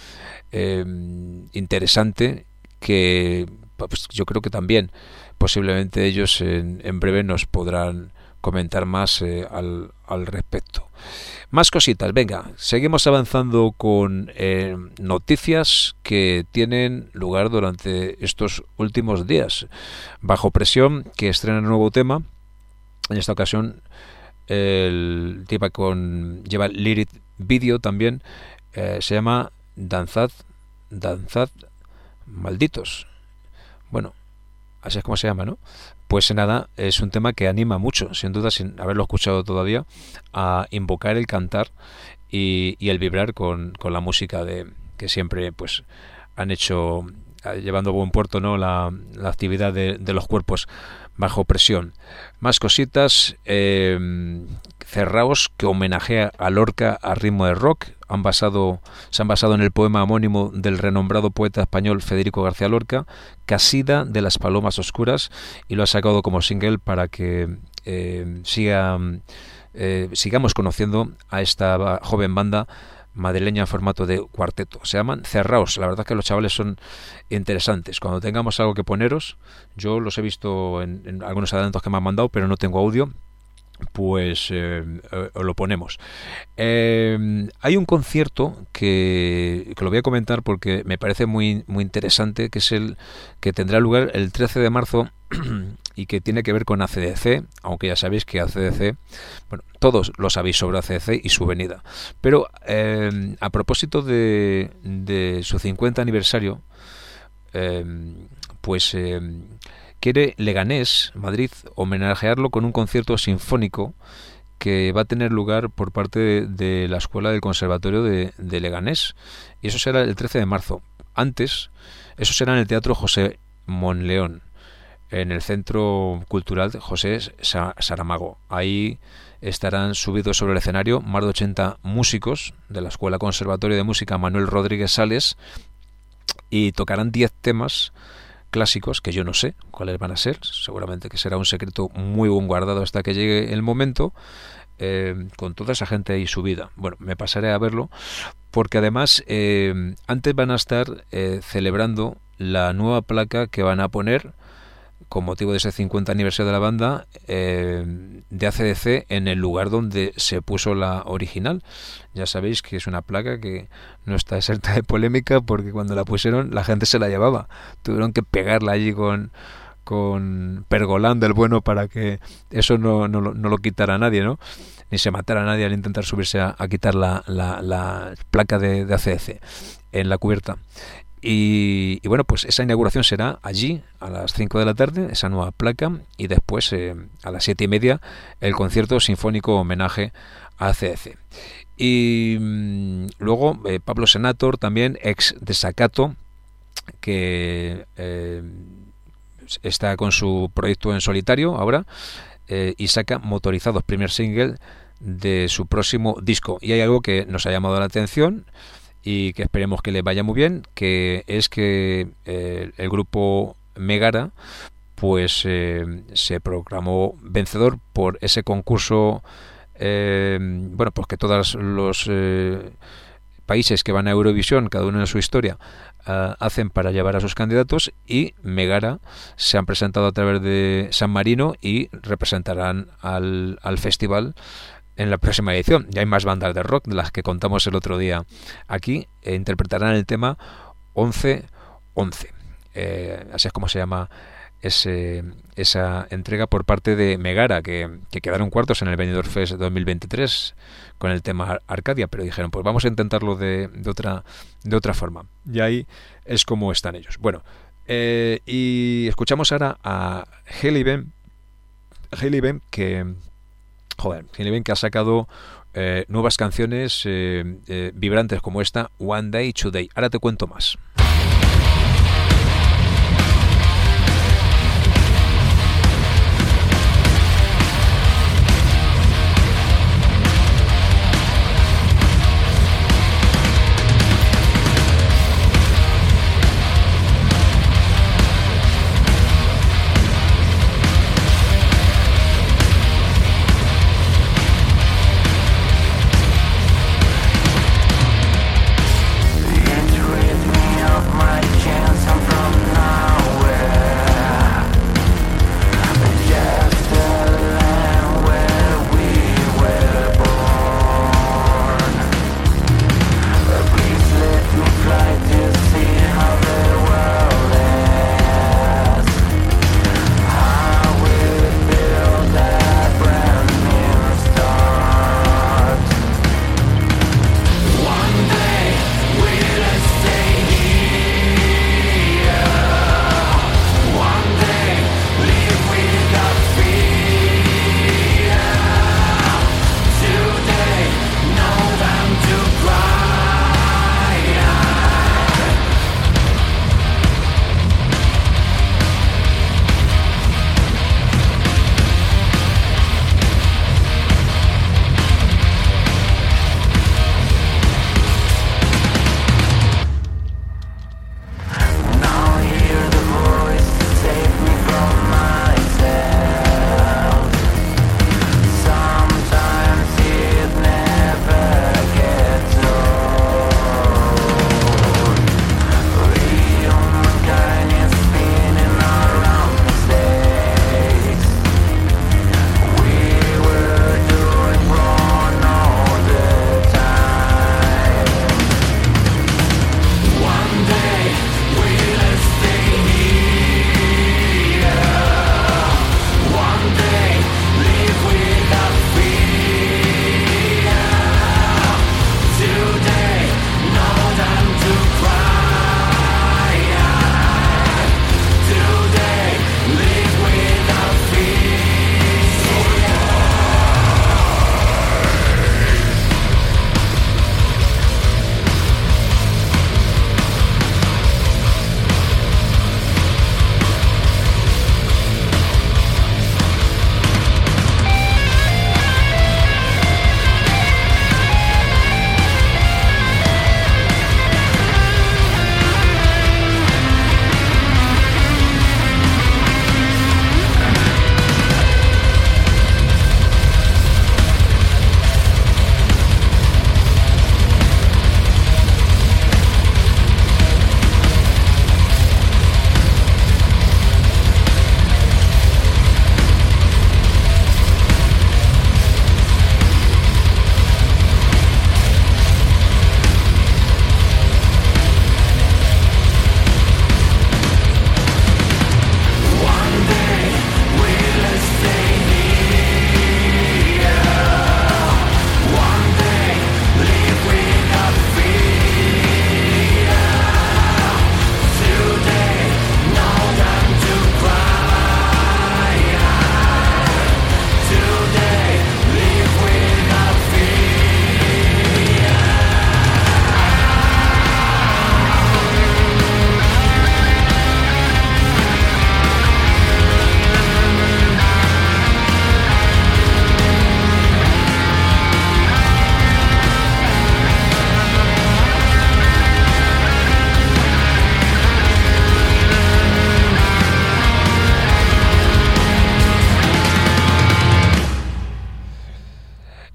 interesante, que pues, yo creo que también posiblemente ellos en breve nos podrán comentar más al respecto. Más cositas, venga, seguimos avanzando con noticias que tienen lugar durante estos últimos días. Bajo Presión, que estrena un nuevo tema. En esta ocasión el tema lleva lyric video también, se llama Danzad Malditos. Bueno, así es como se llama, ¿no? Pues nada, es un tema que anima mucho, sin duda, sin haberlo escuchado todavía, a invocar el cantar y el vibrar con la música que siempre pues han hecho, llevando a buen puerto, ¿no? la actividad de los cuerpos Bajo Presión. Más cositas. Cerraos, que homenajea a Lorca a ritmo de rock. Se han basado en el poema homónimo del renombrado poeta español Federico García Lorca, Casida de las Palomas Oscuras, y lo ha sacado como single para que sigamos conociendo a esta joven banda madrileña en formato de cuarteto. Se llaman Cerraos. La verdad es que los chavales son interesantes. Cuando tengamos algo que poneros, yo los he visto en algunos adelantos que me han mandado, pero no tengo audio, pues os lo ponemos. Hay un concierto que lo voy a comentar porque me parece muy, muy interesante, que es el que tendrá lugar el 13 de marzo y que tiene que ver con AC/DC, aunque ya sabéis que AC/DC, bueno, todos lo sabéis sobre AC/DC y su venida, pero a propósito de su 50 aniversario, pues quiere Leganés, Madrid, homenajearlo con un concierto sinfónico que va a tener lugar por parte de la Escuela del Conservatorio de Leganés, y eso será el 13 de marzo. Antes, eso será en el Teatro José Monleón, en el Centro Cultural José Saramago. Ahí estarán subidos sobre el escenario más de 80 músicos de la Escuela Conservatorio de Música Manuel Rodríguez Sales, y tocarán 10 temas clásicos que yo no sé cuáles van a ser. Seguramente que será un secreto muy bien guardado hasta que llegue el momento, con toda esa gente ahí subida. Bueno, me pasaré a verlo, porque además antes van a estar celebrando la nueva placa que van a poner con motivo de ese 50 aniversario de la banda, de AC/DC, en el lugar donde se puso la original. Ya sabéis que es una placa que no está exenta de polémica, porque cuando la pusieron la gente se la llevaba. Tuvieron que pegarla allí con pergolán del bueno para que eso no lo quitara nadie, ¿no? Ni se matara a nadie al intentar subirse a quitar la placa de AC/DC en la cubierta. Y bueno, pues esa inauguración será allí a las 5 de la tarde, esa nueva placa, y después a las 7:30 el concierto sinfónico homenaje a AC/DC. Y luego Pablo Senator, también ex Desacato, que está con su proyecto en solitario ahora, y saca Motorizados, primer single de su próximo disco. Y hay algo que nos ha llamado la atención y que esperemos que le vaya muy bien, que es que el grupo Megara pues se proclamó vencedor por ese concurso, bueno, pues que todos los países que van a Eurovisión, cada uno en su historia, hacen para llevar a sus candidatos, y Megara se han presentado a través de San Marino y representarán al festival en la próxima edición. Ya hay más bandas de rock de las que contamos el otro día aquí, interpretarán el tema 11-11. Así es como se llama esa entrega por parte de Megara, que quedaron cuartos en el Benidorm Fest 2023 con el tema Arcadia, pero dijeron, pues vamos a intentarlo de otra forma, y ahí es como están ellos. Bueno, y escuchamos ahora a Hailey Ben, que ha sacado nuevas canciones vibrantes como esta, One Day Today. Ahora te cuento más.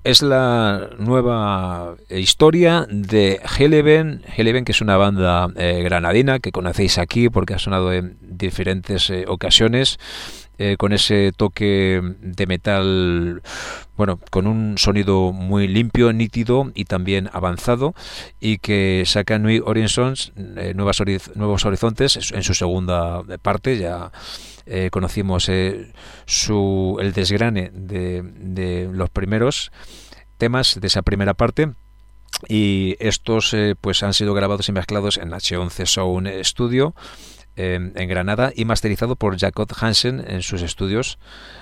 es la nueva historia de Helleben, que es una banda granadina que conocéis aquí porque ha sonado en diferentes ocasiones, con ese toque de metal, bueno, con un sonido muy limpio, nítido y también avanzado, y que saca New Horizons, Nuevos Horizontes, en su segunda parte. Ya conocimos el desgrane de los primeros temas de esa primera parte, y estos pues han sido grabados y mezclados en H11 Sound Studio en Granada y masterizado por Jacob Hansen en sus estudios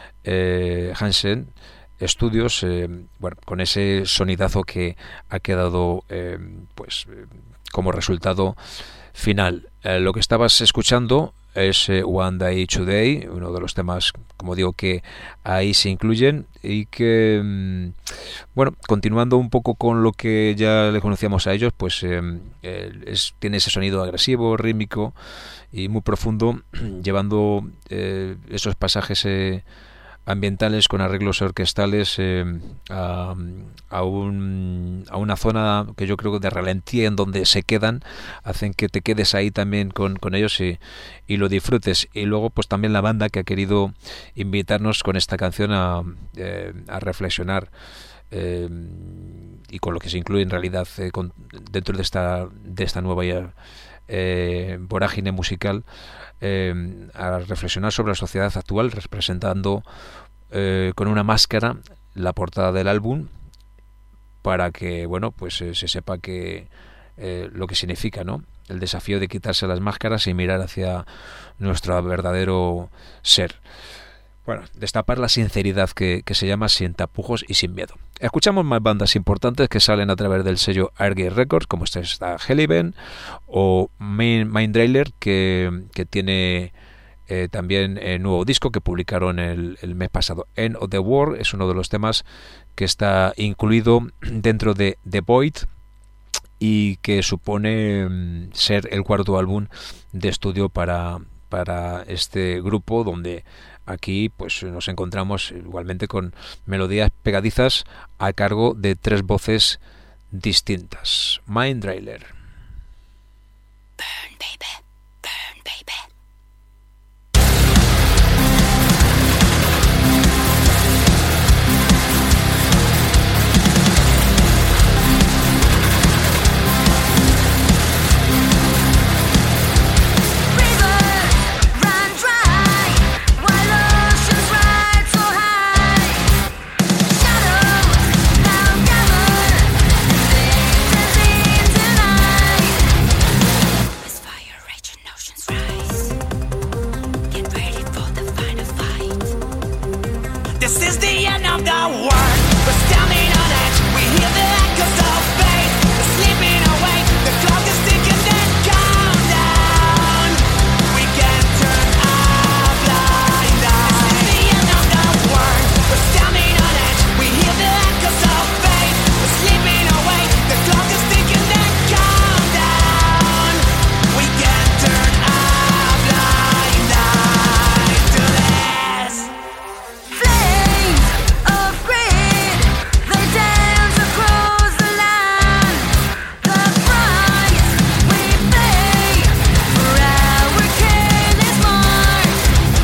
Hansen Studios, bueno, con ese sonidazo que ha quedado pues como resultado final. Lo que estabas escuchando es One Day Today, uno de los temas, como digo, que ahí se incluyen, y que, bueno, continuando un poco con lo que ya le conocíamos a ellos, pues tiene ese sonido agresivo, rítmico y muy profundo, llevando esos pasajes ambientales con arreglos orquestales a una zona que yo creo de ralentí, en donde se quedan, hacen que te quedes ahí también con ellos y lo disfrutes. Y luego pues también la banda, que ha querido invitarnos con esta canción a reflexionar, y con lo que se incluye en realidad dentro de esta nueva vorágine musical, a reflexionar sobre la sociedad actual, representando con una máscara la portada del álbum, para que, bueno, pues se sepa que lo que significa, ¿no? El desafío de quitarse las máscaras y mirar hacia nuestro verdadero ser. Bueno, destapar la sinceridad que se llama Sin tapujos y sin miedo. Escuchamos más bandas importantes que salen a través del sello Airgate Records, como está Helleben o Mindrailer, que tiene también nuevo disco que publicaron el mes pasado. End of the World es uno de los temas que está incluido dentro de The Void, y que supone ser el cuarto álbum de estudio para este grupo, donde aquí pues nos encontramos igualmente con melodías pegadizas a cargo de 3 voces distintas. Mindrailer. Burn, baby. Burn, baby. This is the end of the world. We're standing on edge. We hear the echoes of fate. We're sleeping away. The clock is ticking, then countdown. We can't turn a blind eye. This is the end of the world. We're standing on edge. We hear the echoes of fate. We're sleeping away. The clock is ticking, then countdown. We can't turn a blind eye to this. Flames of greed, they dance across the land. The price we pay for our careless march.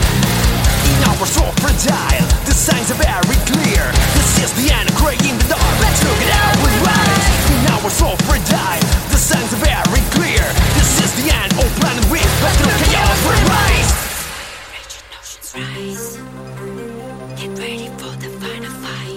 Now we're so fragile, the signs are very clear. This is the end, gray in the dark. Let's look at our rise. Now we're so fragile, the signs are very clear. This is the end, oh planet we. Let's look at our rise. Raging oceans rise. Get ready for the final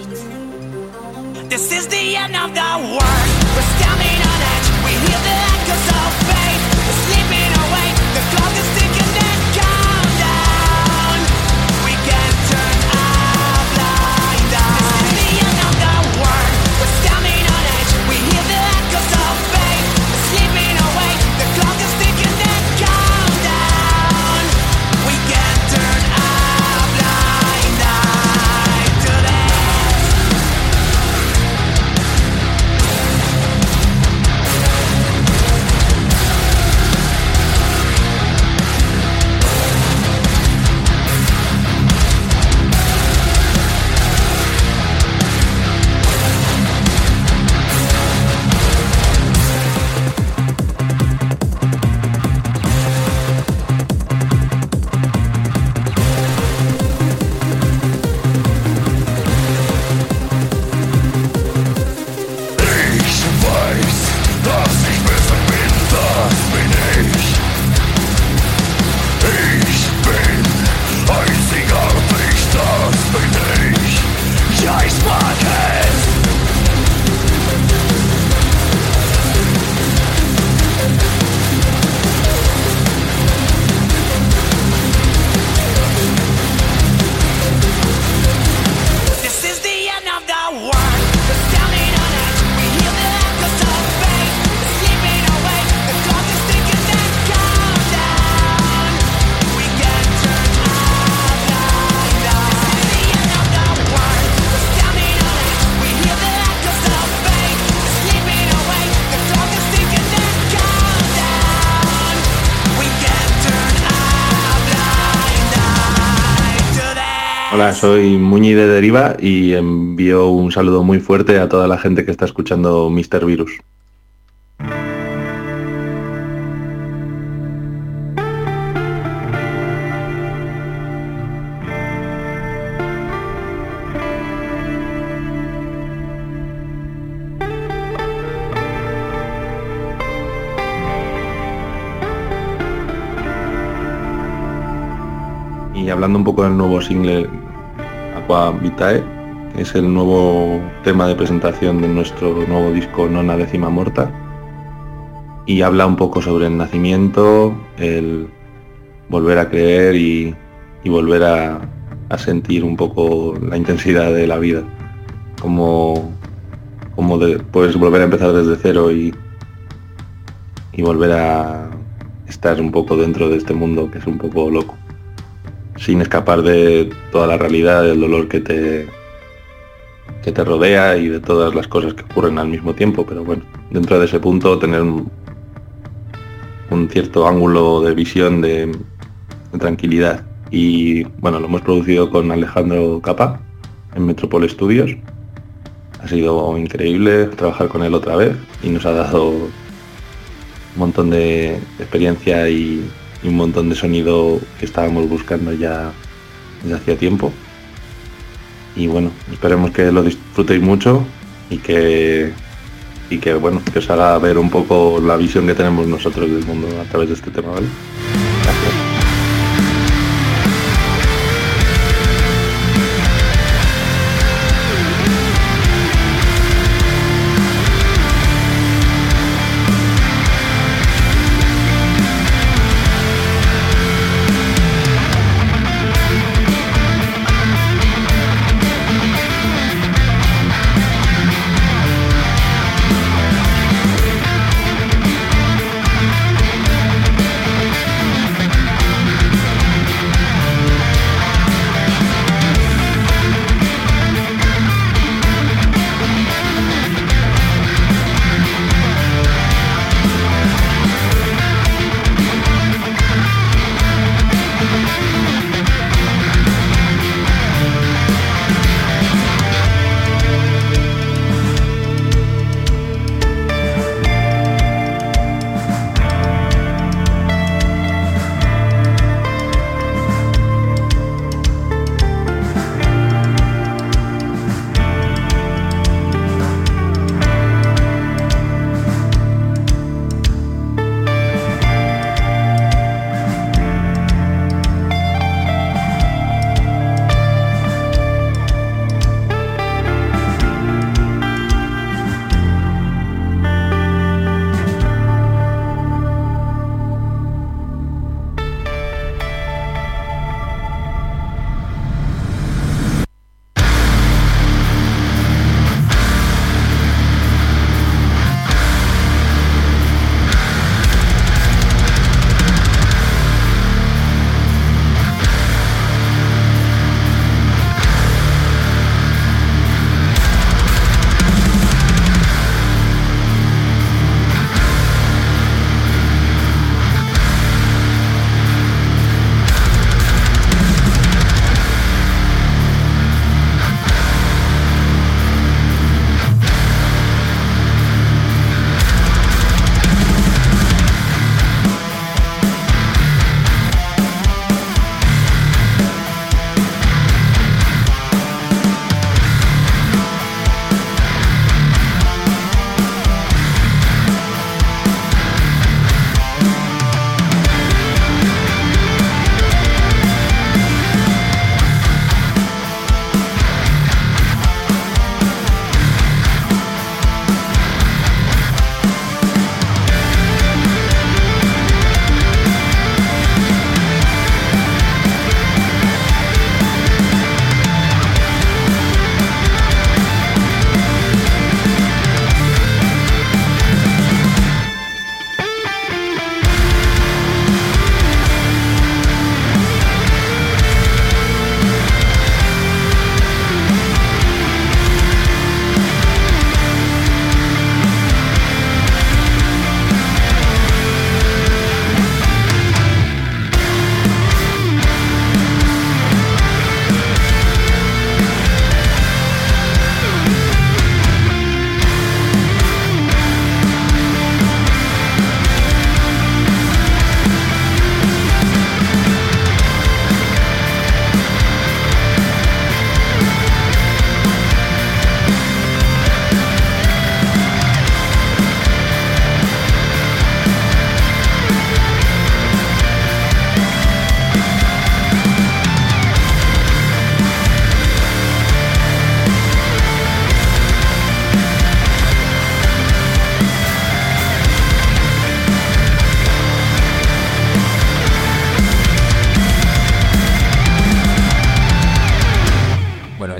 fight. This is the end of the world. We're standing on edge. We hear the echoes of fate. We're sleeping away. The clock is ticking, then countdown. We can't turn a blind eye. This is the end of the world. We're standing on edge. We hear the echoes of fate. We're sleeping away. The clock is ticking, then countdown. We can't turn a blind eye to this. Hola, soy Muñi de Deriva y envío un saludo muy fuerte a toda la gente que está escuchando Mr. Virus. Y hablando un poco del nuevo single Aqua Vitae, que es el nuevo tema de presentación de nuestro nuevo disco Nona Décima Morta, y habla un poco sobre el nacimiento, el volver a creer y volver a sentir un poco la intensidad de la vida, como puedes volver a empezar desde cero y volver a estar un poco dentro de este mundo que es un poco loco, sin escapar de toda la realidad, del dolor que te rodea y de todas las cosas que ocurren al mismo tiempo, pero bueno, dentro de ese punto tener un cierto ángulo de visión de tranquilidad. Y bueno, lo hemos producido con Alejandro Capa en Metropol Studios. Ha sido increíble trabajar con él otra vez y nos ha dado un montón de experiencia y un montón de sonido que estábamos buscando ya desde hacía tiempo. Y bueno, esperemos que lo disfrutéis mucho y que bueno, que os haga ver un poco la visión que tenemos nosotros del mundo a través de este tema, ¿vale? Gracias.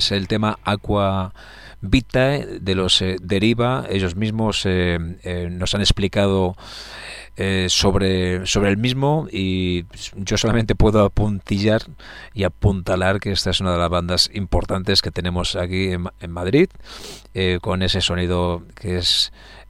es el tema Aqua Vitae de los Deriva. Ellos mismos nos han explicado sobre el mismo, y yo solamente puedo apuntillar y apuntalar que esta es una de las bandas importantes que tenemos aquí en Madrid, con ese sonido que es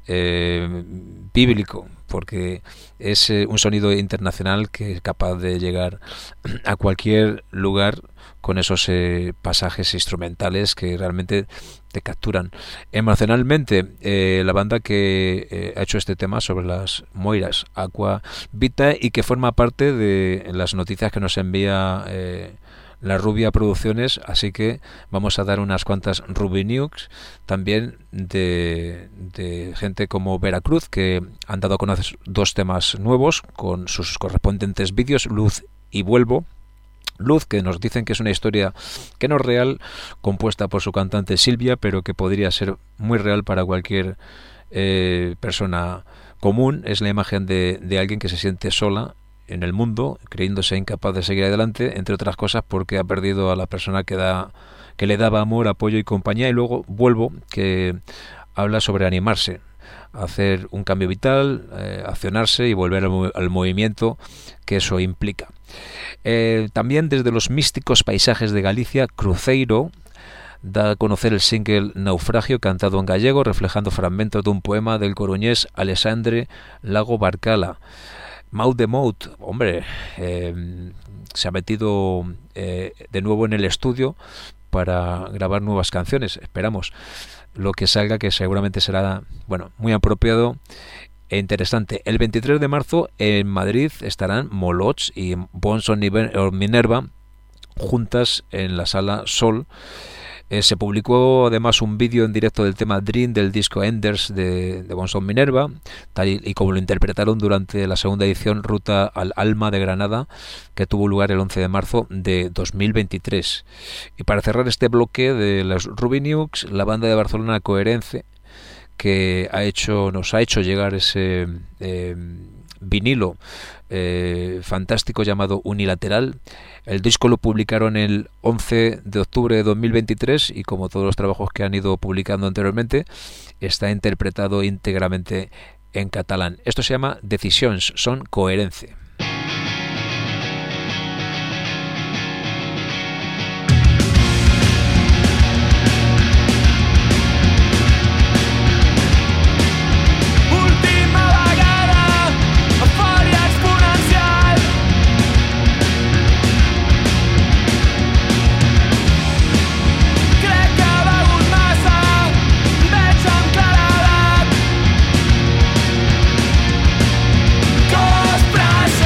bíblico, porque es un sonido internacional que es capaz de llegar a cualquier lugar con esos pasajes instrumentales que realmente te capturan emocionalmente. La banda que ha hecho este tema sobre las Moiras, Aqua Vitae, y que forma parte de las noticias que nos envía La Rubia Producciones, así que vamos a dar unas cuantas Ruby News también de gente como Veracruz, que han dado a conocer 2 temas nuevos con sus correspondientes vídeos, Luz y Vuelvo. Luz, que nos dicen que es una historia que no es real, compuesta por su cantante Silvia, pero que podría ser muy real para cualquier persona común. Es la imagen de alguien que se siente sola en el mundo, creyéndose incapaz de seguir adelante, entre otras cosas porque ha perdido a la persona que le daba amor, apoyo y compañía. Y luego Vuelvo, que habla sobre animarse, hacer un cambio vital, accionarse y volver al movimiento que eso implica. También desde los místicos paisajes de Galicia, Cruzeiro da a conocer el single Naufragio, cantado en gallego, reflejando fragmentos de un poema del coruñés Alexandre Lago Barcala. Maud de Maud, hombre, se ha metido de nuevo en el estudio para grabar nuevas canciones. Esperamos lo que salga, que seguramente será, bueno, muy apropiado e interesante. El 23 de marzo en Madrid estarán Moloch y Bonson Minerva juntas en la Sala Sol. Se publicó además un vídeo en directo del tema Dream del disco Enders de Bonson Minerva, tal y como lo interpretaron durante la segunda edición Ruta al Alma de Granada, que tuvo lugar el 11 de marzo de 2023. Y para cerrar este bloque de las Ruby News, la banda de Barcelona Coherence, que nos ha hecho llegar ese vinilo fantástico llamado Unilateral. El disco lo publicaron el 11 de octubre de 2023 y, como todos los trabajos que han ido publicando anteriormente, está interpretado íntegramente en catalán. Esto se llama Decisions, son Coherence. Cos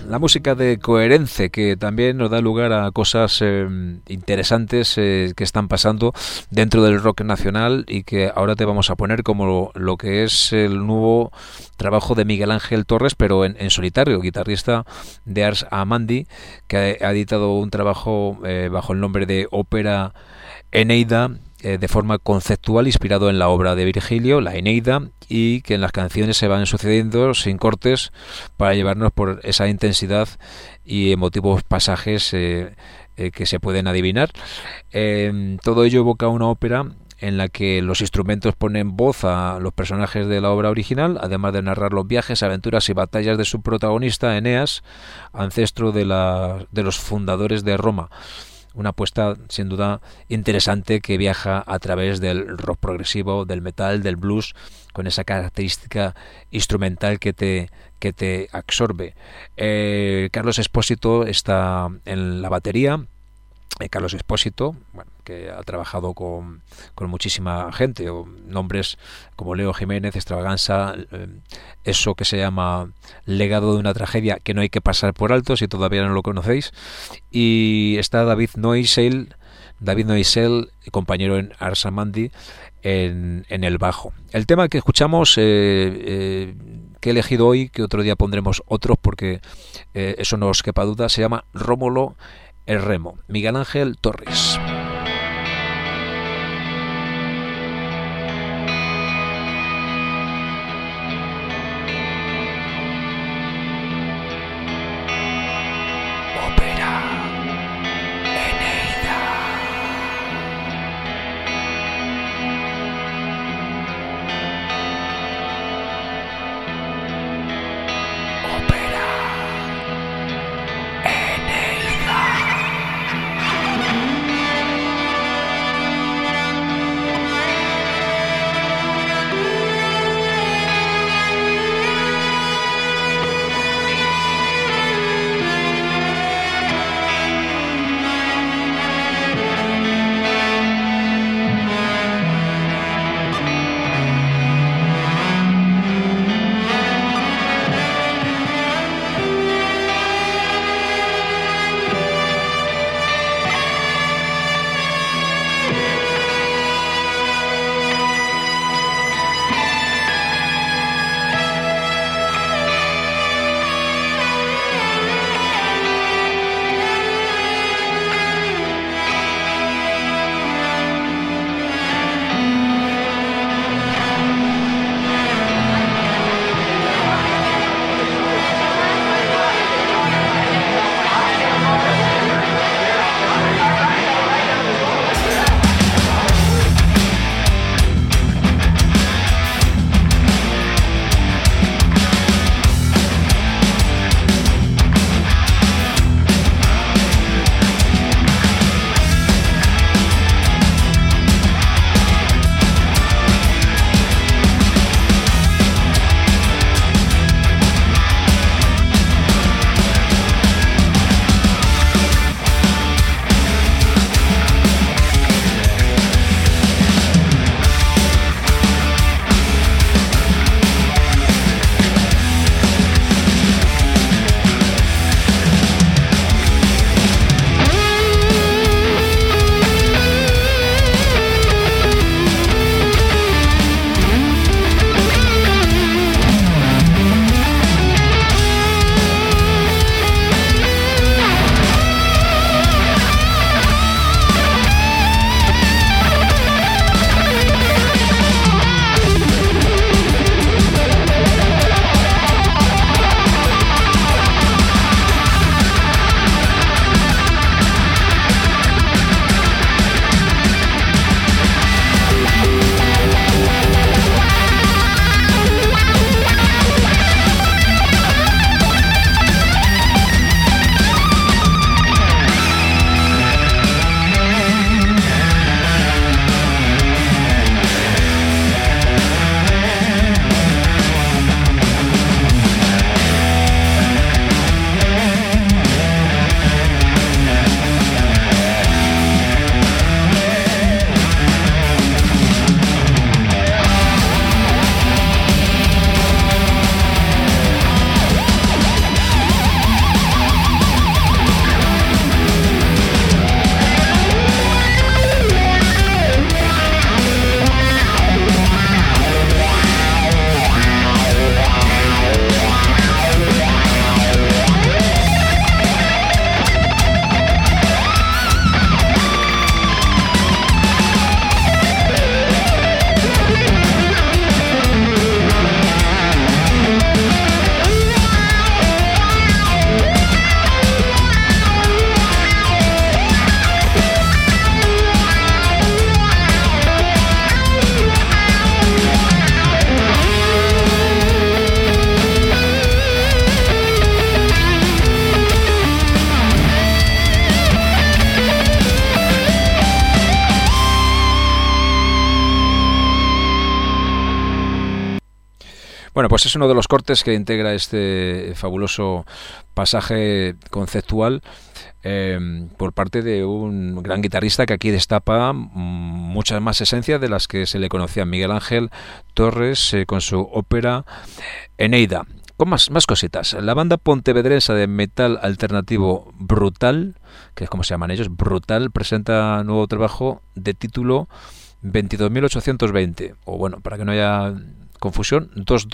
la música de Coherence, que también nos da lugar a cosas interesantes que están pasando dentro del rock nacional y que ahora te vamos a poner como lo que es el nuevo trabajo de Miguel Ángel Torres, pero en solitario, guitarrista de Ars Amandi, que ha editado un trabajo bajo el nombre de Ópera Eneida, de forma conceptual, inspirado en la obra de Virgilio, la Eneida, y que en las canciones se van sucediendo sin cortes para llevarnos por esa intensidad y emotivos pasajes que se pueden adivinar. Todo ello evoca una ópera en la que los instrumentos ponen voz a los personajes de la obra original, además de narrar los viajes, aventuras y batallas de su protagonista, Eneas, ancestro de los fundadores de Roma. Una apuesta sin duda interesante que viaja a través del rock progresivo, del metal, del blues, con esa característica instrumental que te absorbe. Carlos Espósito está en la batería. Carlos Espósito, bueno, que ha trabajado con muchísima gente, o nombres como Leo Jiménez, Extravaganza, eso que se llama Legado de una tragedia que no hay que pasar por alto si todavía no lo conocéis. Y está David Noisel, compañero en Ars Amandi, en el bajo. El tema que escuchamos, que he elegido hoy, que otro día pondremos otros porque eso no os quepa duda, se llama Rómulo el Remo, Miguel Ángel Torres. Bueno, pues es uno de los cortes que integra este fabuloso pasaje conceptual por parte de un gran guitarrista que aquí destapa muchas más esencias de las que se le conocía, Miguel Ángel Torres, con su ópera Eneida. Con más cositas. La banda pontevedresa de metal alternativo Brutal, que es como se llaman ellos, Brutal, presenta nuevo trabajo de título 22.820, o bueno, para que no haya confusión,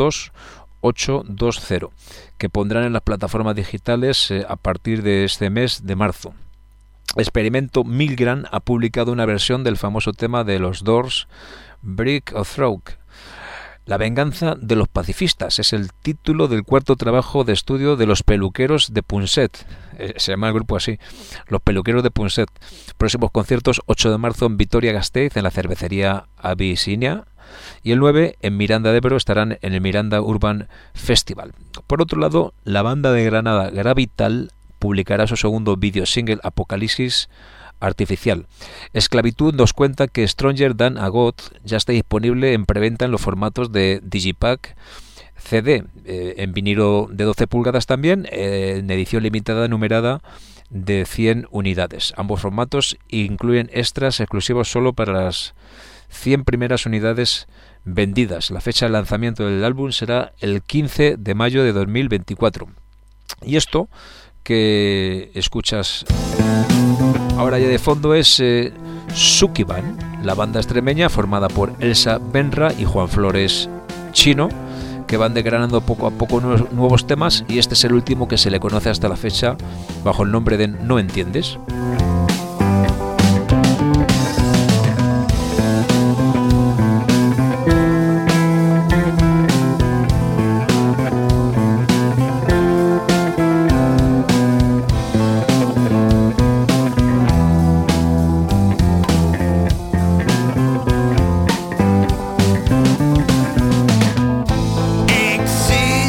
22820, que pondrán en las plataformas digitales a partir de este mes de marzo. Experimento Milgram ha publicado una versión del famoso tema de los Doors, Brick of Throat. La venganza de los pacifistas es el título del cuarto trabajo de estudio de los peluqueros de Punset. Se llama el grupo así, los peluqueros de Punset. Próximos conciertos: 8 de marzo en Vitoria-Gasteiz, en la cervecería Abisinia, y el 9 en Miranda de Ebro estarán en el Miranda Urban Festival. Por otro lado, la banda de Granada Gravital publicará su segundo video single, Apocalipsis Artificial. Esclavitud nos cuenta que Stronger Than a God ya está disponible en preventa en los formatos de Digipack, CD, en vinilo de 12 pulgadas también, en edición limitada numerada de 100 unidades. Ambos formatos incluyen extras exclusivos solo para las 100 primeras unidades vendidas. La fecha de lanzamiento del álbum será el 15 de mayo de 2024. Y esto que escuchas ahora ya de fondo es Sukiban, la banda extremeña formada por Elsa Benra y Juan Flores Chino, que van desgranando poco a poco nuevos temas, y este es el último que se le conoce hasta la fecha bajo el nombre de No Entiendes.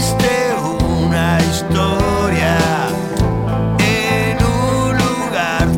Existe una historia en un lugar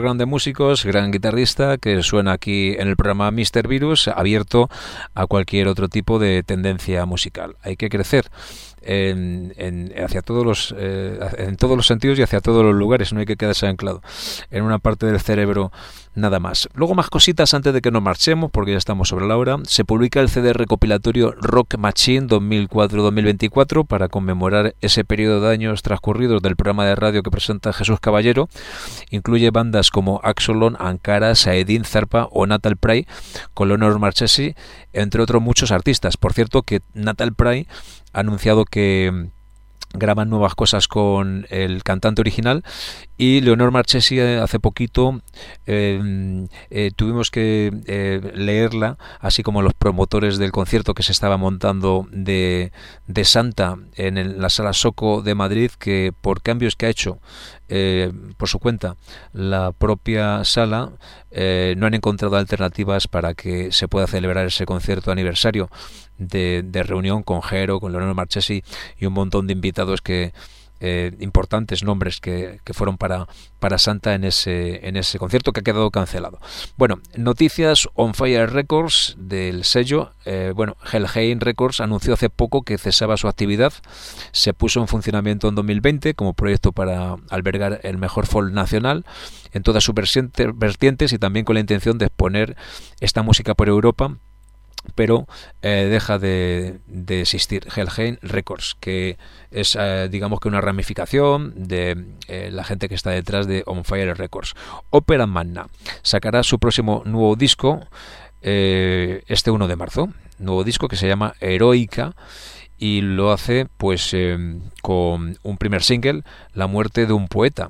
background de músicos, gran guitarrista que suena aquí en el programa Mr. Virus, abierto a cualquier otro tipo de tendencia musical. Hay que crecer hacia todos en todos los sentidos y hacia todos los lugares, no hay que quedarse anclado en una parte del cerebro nada más. Luego más cositas antes de que nos marchemos, porque ya estamos sobre la hora. Se publica el CD recopilatorio Rock Machine 2004-2024 para conmemorar ese periodo de años transcurridos del programa de radio que presenta Jesús Caballero. Incluye bandas como Axolon, Ankara, Saedin, Zarpa o Natal Pride, con Leonor Marchesi, entre otros muchos artistas. Por cierto, que Natal Pride ha anunciado que graban nuevas cosas con el cantante original, y Leonor Marchesi hace poquito tuvimos que leerla, así como los promotores del concierto que se estaba montando de Santa en la Sala Soco de Madrid, que por cambios que ha hecho por su cuenta la propia sala, no han encontrado alternativas para que se pueda celebrar ese concierto aniversario de reunión con Jero, con Leonor Marchesi y un montón de invitados que importantes nombres que fueron para Santa en ese concierto, que ha quedado cancelado. Bueno, noticias: On Fire Records, del sello, Helheim Records anunció hace poco que cesaba su actividad. Se puso en funcionamiento en 2020 como proyecto para albergar el mejor folk nacional en todas sus vertientes, y también con la intención de exponer esta música por Europa, pero deja de existir Helheim Records, que es digamos que una ramificación de la gente que está detrás de On Fire Records. Ópera Magna sacará su próximo nuevo disco este 1 de marzo, nuevo disco que se llama Heroica, y lo hace pues con un primer single, La muerte de un poeta.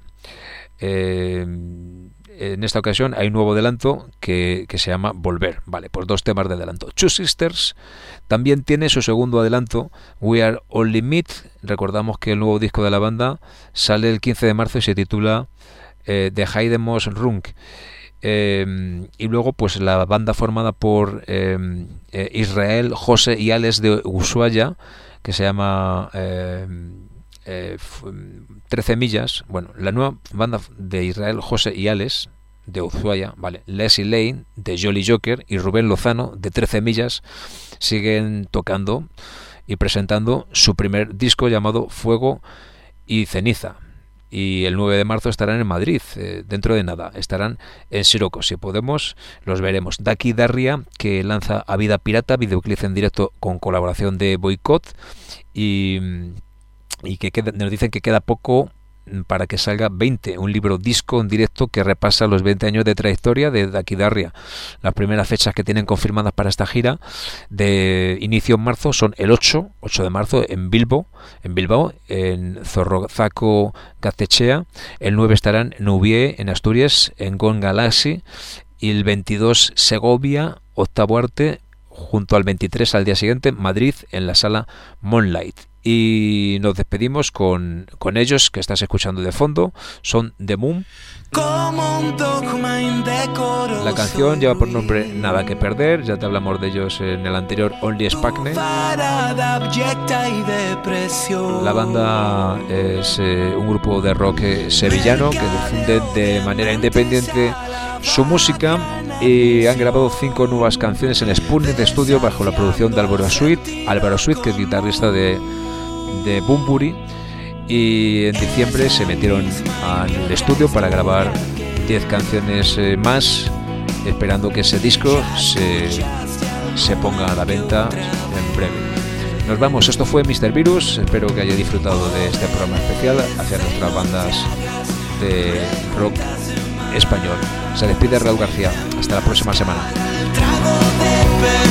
En esta ocasión hay un nuevo adelanto que se llama Volver. Vale, pues 2 temas de adelanto. Two Sisters también tiene su segundo adelanto, We Are Only Meat. Recordamos que el nuevo disco de la banda sale el 15 de marzo y se titula The Haidemos Rung. Y luego pues la banda formada por Israel, José y Alex de Ushuaia, que se llama 13 millas. Bueno, la nueva banda de Israel, José y Alex de Ushuaia, vale, Leslie Lane de Jolly Joker y Rubén Lozano de 13 millas siguen tocando y presentando su primer disco llamado Fuego y Ceniza. Y el 9 de marzo estarán en Madrid, dentro de nada. Estarán en Siroco. Si podemos, los veremos. Daki Darria, que lanza A Vida Pirata, videoclip en directo con colaboración de Boicot, y que nos dicen que queda poco para que salga 20, un libro disco en directo que repasa los 20 años de trayectoria de Daki Darria. Las primeras fechas que tienen confirmadas para esta gira de inicio en marzo son el 8 de marzo en Bilbao, en Zorrozaco Gaztechea. El 9 estarán en Ubie, en Asturias, en Gone Galaxy, y el 22 Segovia, Octavo Arte, junto al 23 al día siguiente Madrid, en la sala Moonlight. Y nos despedimos con ellos, que estás escuchando de fondo. Son The Moon. La canción lleva por nombre Nada que Perder. Ya te hablamos de ellos en el anterior Only Spacne. La banda es un grupo de rock sevillano que difunde de manera independiente su música, y han grabado 5 nuevas canciones en Sputnik de estudio bajo la producción de Álvaro Sweet, que es guitarrista de Bunbury, y en diciembre se metieron al estudio para grabar 10 canciones más, esperando que ese disco se ponga a la venta en breve. Nos vamos, esto fue Mr. Virus, espero que haya disfrutado de este programa especial hacia nuestras bandas de rock español. Se despide Raúl García, hasta la próxima semana.